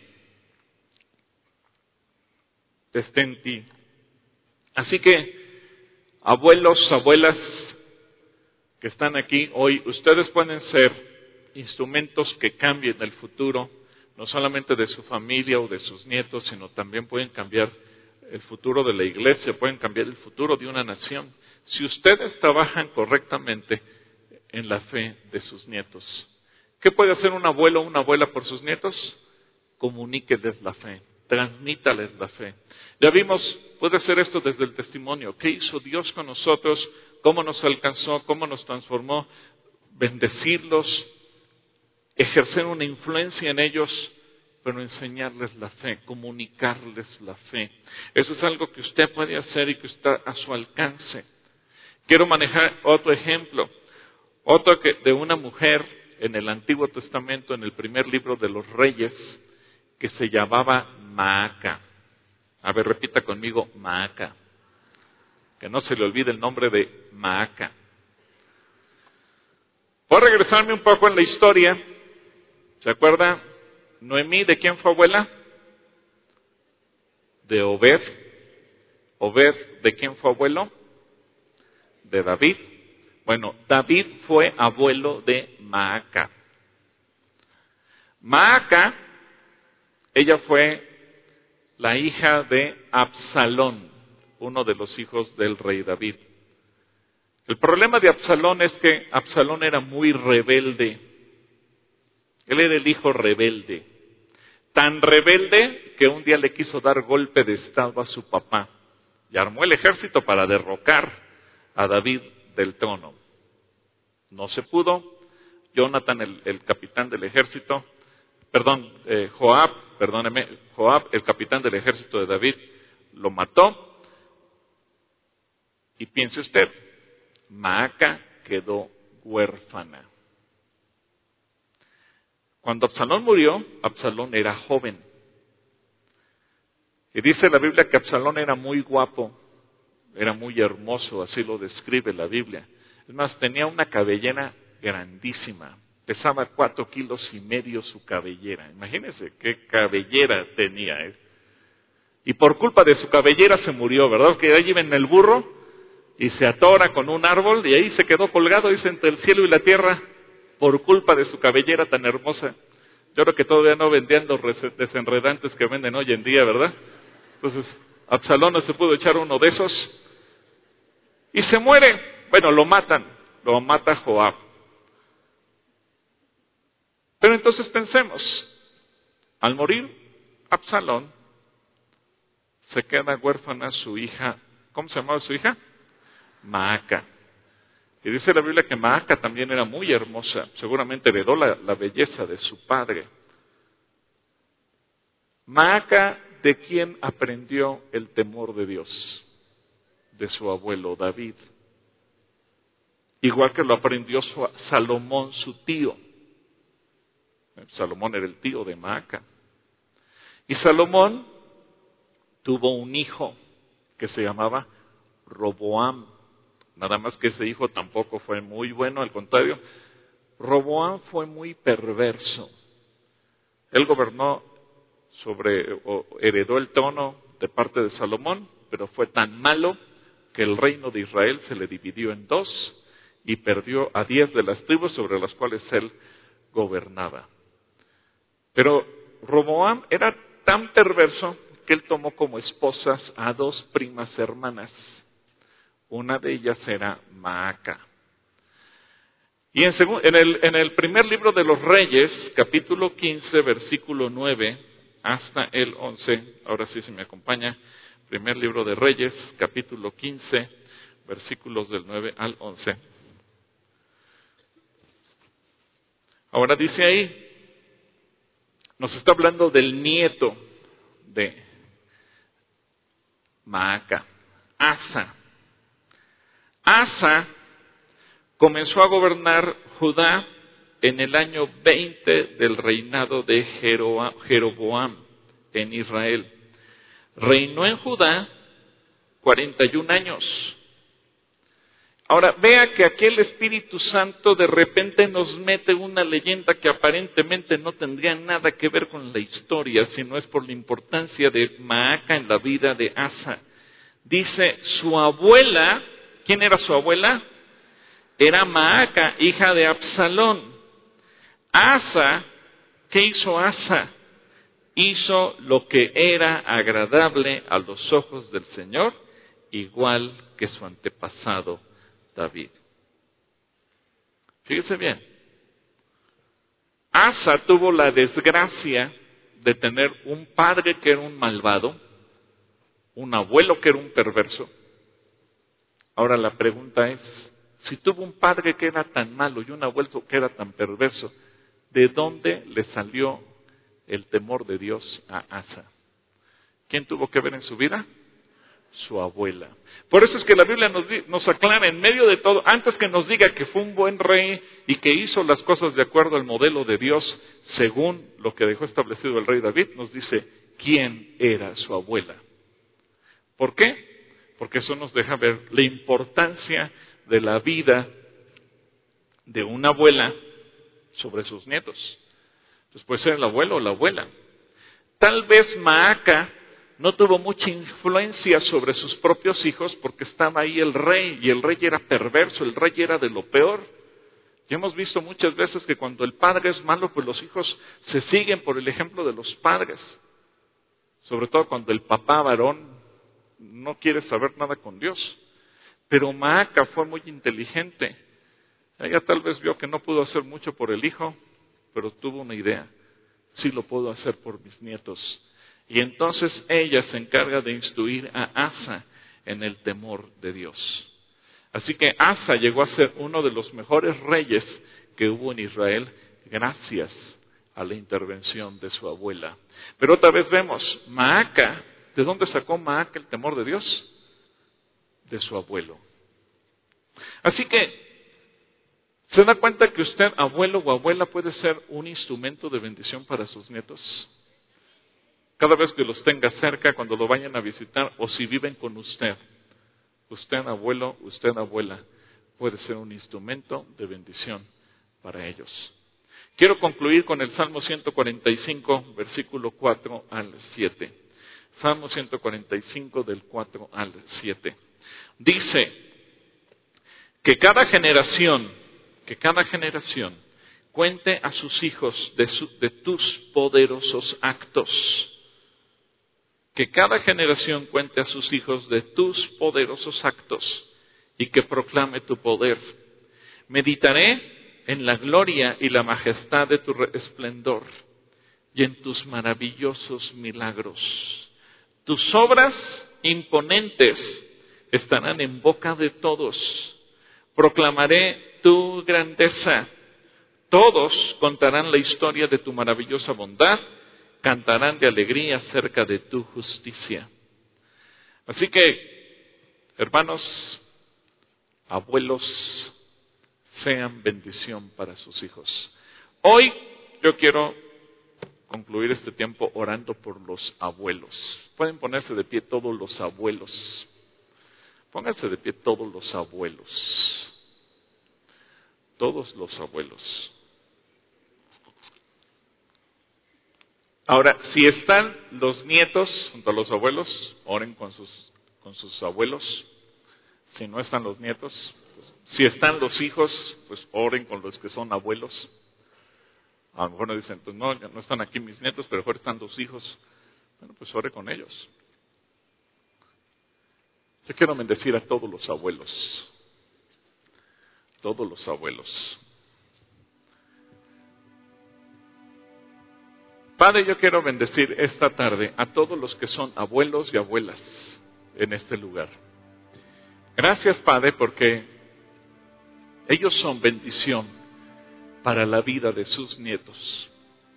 está en ti. Así que, abuelos, abuelas que están aquí hoy, ustedes pueden ser instrumentos que cambien el futuro, no solamente de su familia o de sus nietos, sino también pueden cambiar el futuro de la iglesia, pueden cambiar el futuro de una nación. Si ustedes trabajan correctamente en la fe de sus nietos. ¿Qué puede hacer un abuelo o una abuela por sus nietos? Comuníqueles la fe, transmítales la fe. Ya vimos, puede ser esto desde el testimonio. ¿Qué hizo Dios con nosotros? ¿Cómo nos alcanzó? ¿Cómo nos transformó? Bendecirlos, ejercer una influencia en ellos, pero enseñarles la fe, comunicarles la fe. Eso es algo que usted puede hacer y que está a su alcance. Quiero manejar otro ejemplo, otro que, de una mujer en el Antiguo Testamento, en el primer libro de los Reyes, que se llamaba Maaca. A ver, repita conmigo, Maaca. Que no se le olvide el nombre de Maaca. Voy a regresarme un poco en la historia. ¿Se acuerda? Noemí, ¿de quién fue abuela? De Obed. Obed, ¿de quién fue abuelo? De David. Bueno, David fue abuelo de Maaca. Maaca, ella fue la hija de Absalón, uno de los hijos del rey David. El problema de Absalón es que Absalón era muy rebelde. Él era el hijo rebelde. Tan rebelde que un día le quiso dar golpe de estado a su papá y armó el ejército para derrocar a David del trono. No se pudo. Jonathan, el, el capitán del ejército, perdón, eh, Joab, perdóneme, Joab, el capitán del ejército de David, lo mató. Y piense usted, Maaca quedó huérfana. Cuando Absalón murió, Absalón era joven. Y dice la Biblia que Absalón era muy guapo, era muy hermoso, así lo describe la Biblia. Es más, tenía una cabellera grandísima, pesaba cuatro kilos y medio su cabellera. Imagínense qué cabellera tenía. ¿eh? Y por culpa de su cabellera se murió, ¿verdad? Que allí ven el burro y se atora con un árbol y ahí se quedó colgado, dice, entre el cielo y la tierra, por culpa de su cabellera tan hermosa. Yo creo que todavía no vendían los desenredantes que venden hoy en día, ¿verdad? Entonces, Absalón no se pudo echar uno de esos y se muere. Bueno, lo matan, lo mata Joab. Pero entonces pensemos, al morir Absalón, se queda huérfana su hija. ¿Cómo se llamaba su hija? Maaca. Y dice la Biblia que Maaca también era muy hermosa, seguramente heredó la, la belleza de su padre. Maaca, ¿de quién aprendió el temor de Dios? De su abuelo David. Igual que lo aprendió su, Salomón, su tío. Salomón era el tío de Maaca. Y Salomón tuvo un hijo que se llamaba Roboam. Nada más que ese hijo tampoco fue muy bueno, al contrario, Roboam fue muy perverso. Él gobernó sobre, o heredó el trono de parte de Salomón, pero fue tan malo que el reino de Israel se le dividió en dos y perdió a diez de las tribus sobre las cuales él gobernaba. Pero Roboam era tan perverso que él tomó como esposas a dos primas hermanas. Una de ellas era Maaca. Y en, segun, en, el, en el primer libro de los Reyes, capítulo quince, versículo nueve hasta el once, ahora sí se me acompaña, primer libro de Reyes, capítulo quince, versículos del nueve al once. Ahora dice ahí, nos está hablando del nieto de Maaca, Asa. Asa comenzó a gobernar Judá en el año veinte del reinado de Jeroboam en Israel. Reinó en Judá cuarenta y un años. Ahora, vea que aquí el Espíritu Santo de repente nos mete una leyenda que aparentemente no tendría nada que ver con la historia, sino es por la importancia de Maaca en la vida de Asa. Dice, su abuela, ¿quién era su abuela? Era Maaca, hija de Absalón. Asa, ¿qué hizo Asa? Hizo lo que era agradable a los ojos del Señor, igual que su antepasado David. Fíjese bien. Asa tuvo la desgracia de tener un padre que era un malvado, un abuelo que era un perverso. Ahora la pregunta es, si tuvo un padre que era tan malo y un abuelo que era tan perverso, ¿de dónde le salió el temor de Dios a Asa? ¿Quién tuvo que ver en su vida? su abuela. Por eso es que la Biblia nos, nos aclara en medio de todo, antes que nos diga que fue un buen rey y que hizo las cosas de acuerdo al modelo de Dios, según lo que dejó establecido el rey David, nos dice quién era su abuela. ¿Por qué? Porque eso nos deja ver la importancia de la vida de una abuela sobre sus nietos. Entonces puede ser el abuelo o la abuela. Tal vez Maaca no tuvo mucha influencia sobre sus propios hijos porque estaba ahí el rey, y el rey era perverso, el rey era de lo peor. Y hemos visto muchas veces que cuando el padre es malo, pues los hijos se siguen por el ejemplo de los padres. Sobre todo cuando el papá varón no quiere saber nada con Dios. Pero Maaca fue muy inteligente. Ella tal vez vio que no pudo hacer mucho por el hijo, pero tuvo una idea. Sí lo puedo hacer por mis nietos. Y entonces ella se encarga de instruir a Asa en el temor de Dios. Así que Asa llegó a ser uno de los mejores reyes que hubo en Israel gracias a la intervención de su abuela. Pero otra vez vemos, Maaca, ¿de dónde sacó Maaca el temor de Dios? De su abuelo. Así que, ¿se da cuenta que usted, abuelo o abuela, puede ser un instrumento de bendición para sus nietos? Cada vez que los tenga cerca, cuando lo vayan a visitar, o si viven con usted, usted, abuelo, usted, abuela, puede ser un instrumento de bendición para ellos. Quiero concluir con el Salmo ciento cuarenta y cinco, versículo cuatro al siete. Salmo ciento cuarenta y cinco, del cuatro al siete. Dice que cada generación, que cada generación cuente a sus hijos de, su, de tus poderosos actos. Que cada generación cuente a sus hijos de tus poderosos actos y que proclame tu poder. Meditaré en la gloria y la majestad de tu esplendor y en tus maravillosos milagros. Tus obras imponentes estarán en boca de todos. Proclamaré tu grandeza. Todos contarán la historia de tu maravillosa bondad. Cantarán de alegría acerca de tu justicia. Así que, hermanos, abuelos, sean bendición para sus hijos. Hoy yo quiero concluir este tiempo orando por los abuelos. Pueden ponerse de pie todos los abuelos. Pónganse de pie todos los abuelos. Todos los abuelos. Ahora, si están los nietos junto a los abuelos, oren con sus, con sus abuelos. Si no están los nietos, pues, si están los hijos, pues oren con los que son abuelos. A lo mejor nos dicen, pues no, no están aquí mis nietos, pero mejor están los hijos. Bueno, pues ore con ellos. Yo quiero bendecir a todos los abuelos. Todos los abuelos. Padre, yo quiero bendecir esta tarde a todos los que son abuelos y abuelas en este lugar. Gracias, Padre, porque ellos son bendición para la vida de sus nietos.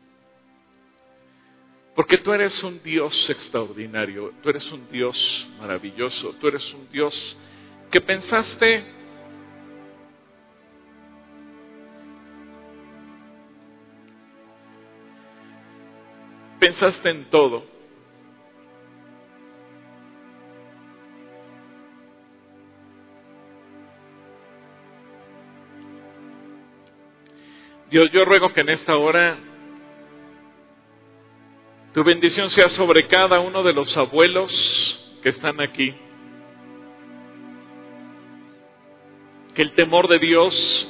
Porque tú eres un Dios extraordinario, tú eres un Dios maravilloso, tú eres un Dios que pensaste pensaste en todo. Dios, yo ruego que en esta hora tu bendición sea sobre cada uno de los abuelos que están aquí. Que el temor de Dios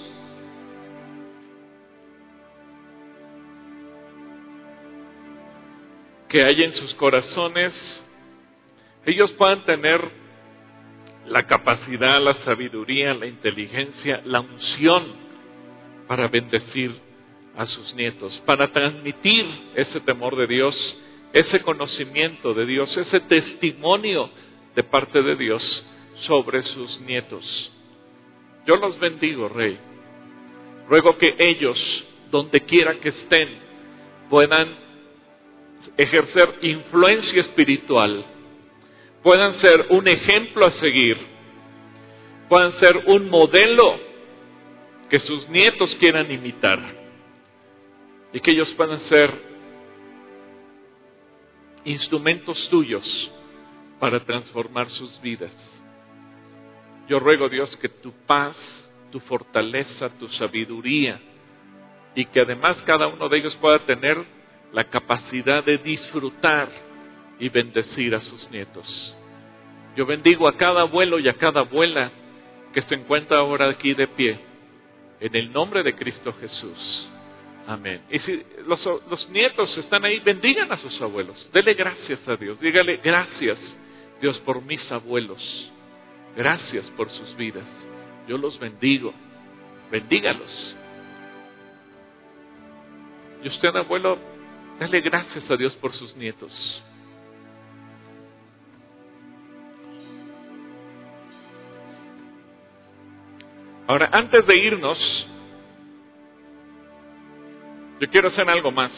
que hay en sus corazones, ellos puedan tener la capacidad, la sabiduría, la inteligencia, la unción para bendecir a sus nietos, para transmitir ese temor de Dios, ese conocimiento de Dios, ese testimonio de parte de Dios sobre sus nietos. Yo los bendigo, Rey. Ruego que ellos, donde quiera que estén, puedan ejercer influencia espiritual puedan ser un ejemplo a seguir, puedan ser un modelo que sus nietos quieran imitar y que ellos puedan ser instrumentos tuyos para transformar sus vidas. Yo ruego, Dios, que tu paz, tu fortaleza, tu sabiduría, y que además cada uno de ellos pueda tener la capacidad de disfrutar y bendecir a sus nietos. Yo bendigo a cada abuelo y a cada abuela que se encuentra ahora aquí de pie, en el nombre de Cristo Jesús. Amén. Y si los, los nietos están ahí, bendigan a sus abuelos. Dele gracias a Dios. Dígale, gracias, Dios, por mis abuelos. Gracias por sus vidas. Yo los bendigo. Bendígalos. Y usted, abuelo, dale gracias a Dios por sus nietos. Ahora, antes de irnos, yo quiero hacer algo más.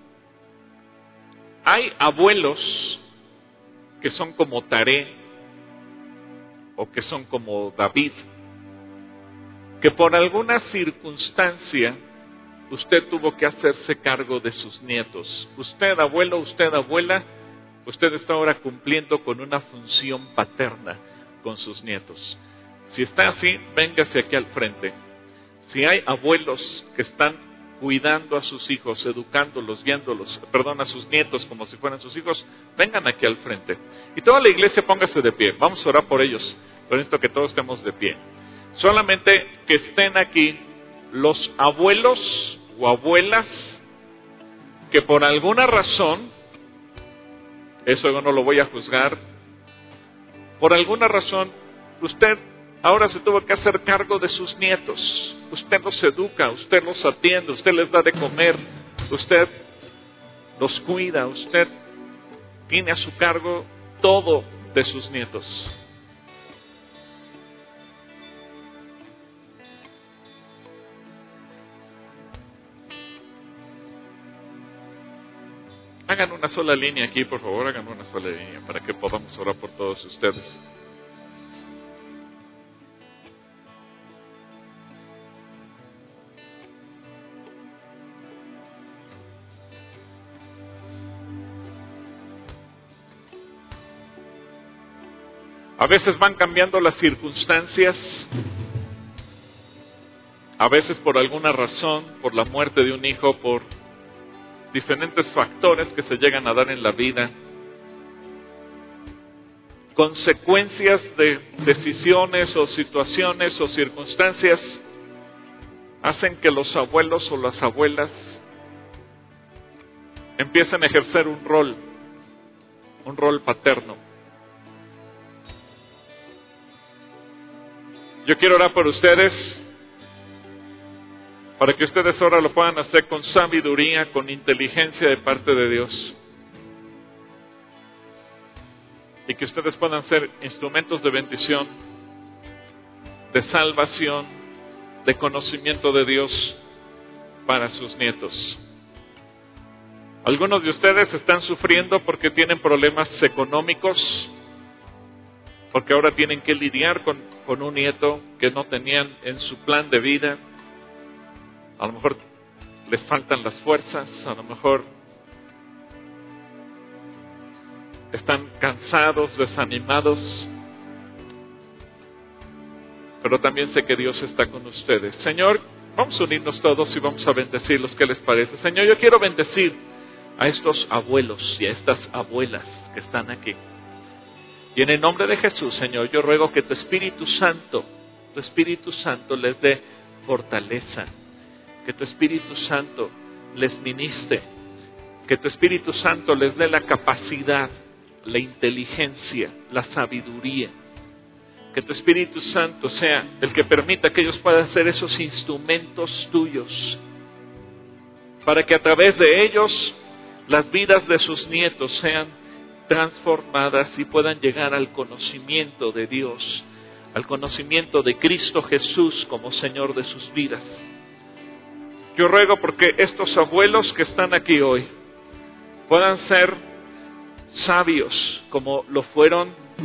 Hay abuelos que son como Taré o que son como David, que por alguna circunstancia usted tuvo que hacerse cargo de sus nietos. Usted, abuelo, usted, abuela, usted está ahora cumpliendo con una función paterna con sus nietos. Si está así, véngase aquí al frente. Si hay abuelos que están cuidando a sus hijos, educándolos, guiándolos, perdón, a sus nietos como si fueran sus hijos, vengan aquí al frente. Y toda la iglesia póngase de pie. Vamos a orar por ellos. Pero necesito que todos estemos de pie. Solamente que estén aquí los abuelos o abuelas que por alguna razón, eso yo no lo voy a juzgar, por alguna razón usted ahora se tuvo que hacer cargo de sus nietos. Usted los educa, usted los atiende, usted les da de comer, usted los cuida, usted tiene a su cargo todo de sus nietos. Hagan una sola línea aquí, por favor, hagan una sola línea para que podamos orar por todos ustedes. A veces van cambiando las circunstancias, a veces por alguna razón, por la muerte de un hijo, por diferentes factores que se llegan a dar en la vida, consecuencias de decisiones o situaciones o circunstancias hacen que los abuelos o las abuelas empiecen a ejercer un rol, un rol paterno. Yo quiero orar por ustedes, para que ustedes ahora lo puedan hacer con sabiduría, con inteligencia de parte de Dios. Y que ustedes puedan ser instrumentos de bendición, de salvación, de conocimiento de Dios para sus nietos. Algunos de ustedes están sufriendo porque tienen problemas económicos, porque ahora tienen que lidiar con, con un nieto que no tenían en su plan de vida. A lo mejor les faltan las fuerzas, a lo mejor están cansados, desanimados, pero también sé que Dios está con ustedes. Señor, vamos a unirnos todos y vamos a bendecirlos. ¿Qué les parece? Señor, yo quiero bendecir a estos abuelos y a estas abuelas que están aquí. Y en el nombre de Jesús, Señor, yo ruego que tu Espíritu Santo, tu Espíritu Santo les dé fortaleza, que tu Espíritu Santo les ministre, que tu Espíritu Santo les dé la capacidad, la inteligencia, la sabiduría, que tu Espíritu Santo sea el que permita que ellos puedan ser esos instrumentos tuyos, para que a través de ellos las vidas de sus nietos sean transformadas y puedan llegar al conocimiento de Dios, al conocimiento de Cristo Jesús como Señor de sus vidas. Yo ruego porque estos abuelos que están aquí hoy puedan ser sabios como lo fueron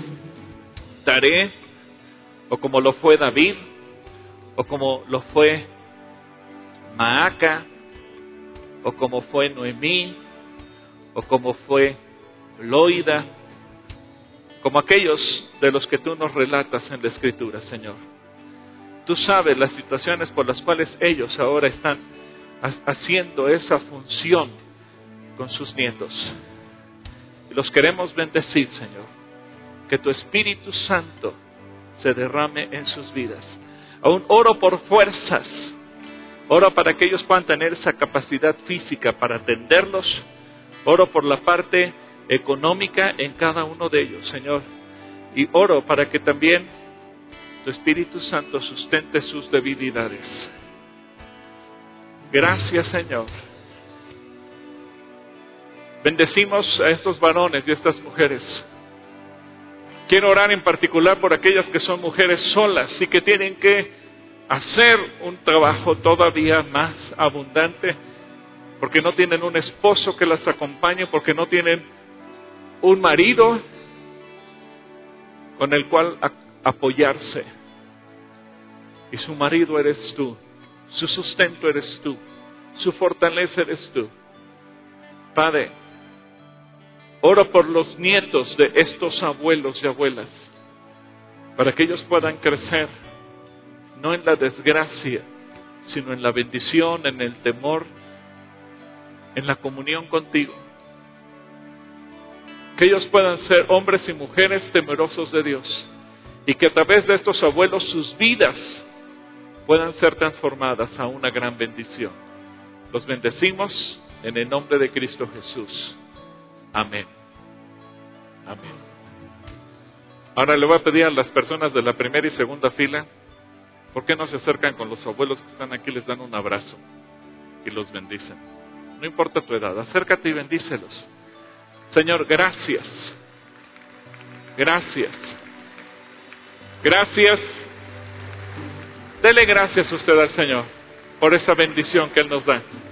Taré, o como lo fue David, o como lo fue Maaca, o como fue Noemí, o como fue Loida, como aquellos de los que tú nos relatas en la Escritura, Señor. Tú sabes las situaciones por las cuales ellos ahora están haciendo esa función con sus nietos. Y los queremos bendecir, Señor. Que tu Espíritu Santo se derrame en sus vidas. Aún oro por fuerzas. Oro para que ellos puedan tener esa capacidad física para atenderlos. Oro por la parte económica en cada uno de ellos, Señor. Y oro para que también tu Espíritu Santo sustente sus debilidades. Gracias, Señor. Bendecimos a estos varones y a estas mujeres. Quiero orar en particular por aquellas que son mujeres solas y que tienen que hacer un trabajo todavía más abundante porque no tienen un esposo que las acompañe, porque no tienen un marido con el cual apoyarse. Y su marido eres tú, su sustento eres tú, su fortaleza eres tú. Padre, oro por los nietos de estos abuelos y abuelas, para que ellos puedan crecer, no en la desgracia, sino en la bendición, en el temor, en la comunión contigo. Que ellos puedan ser hombres y mujeres temerosos de Dios, y que a través de estos abuelos sus vidas puedan ser transformadas a una gran bendición. Los bendecimos en el nombre de Cristo Jesús. Amén. Amén. Ahora le voy a pedir a las personas de la primera y segunda fila, ¿por qué no se acercan con los abuelos que están aquí, les dan un abrazo y los bendicen? No importa tu edad, acércate y bendícelos. Señor, gracias. Gracias. Gracias. Dele gracias usted al Señor por esa bendición que Él nos da.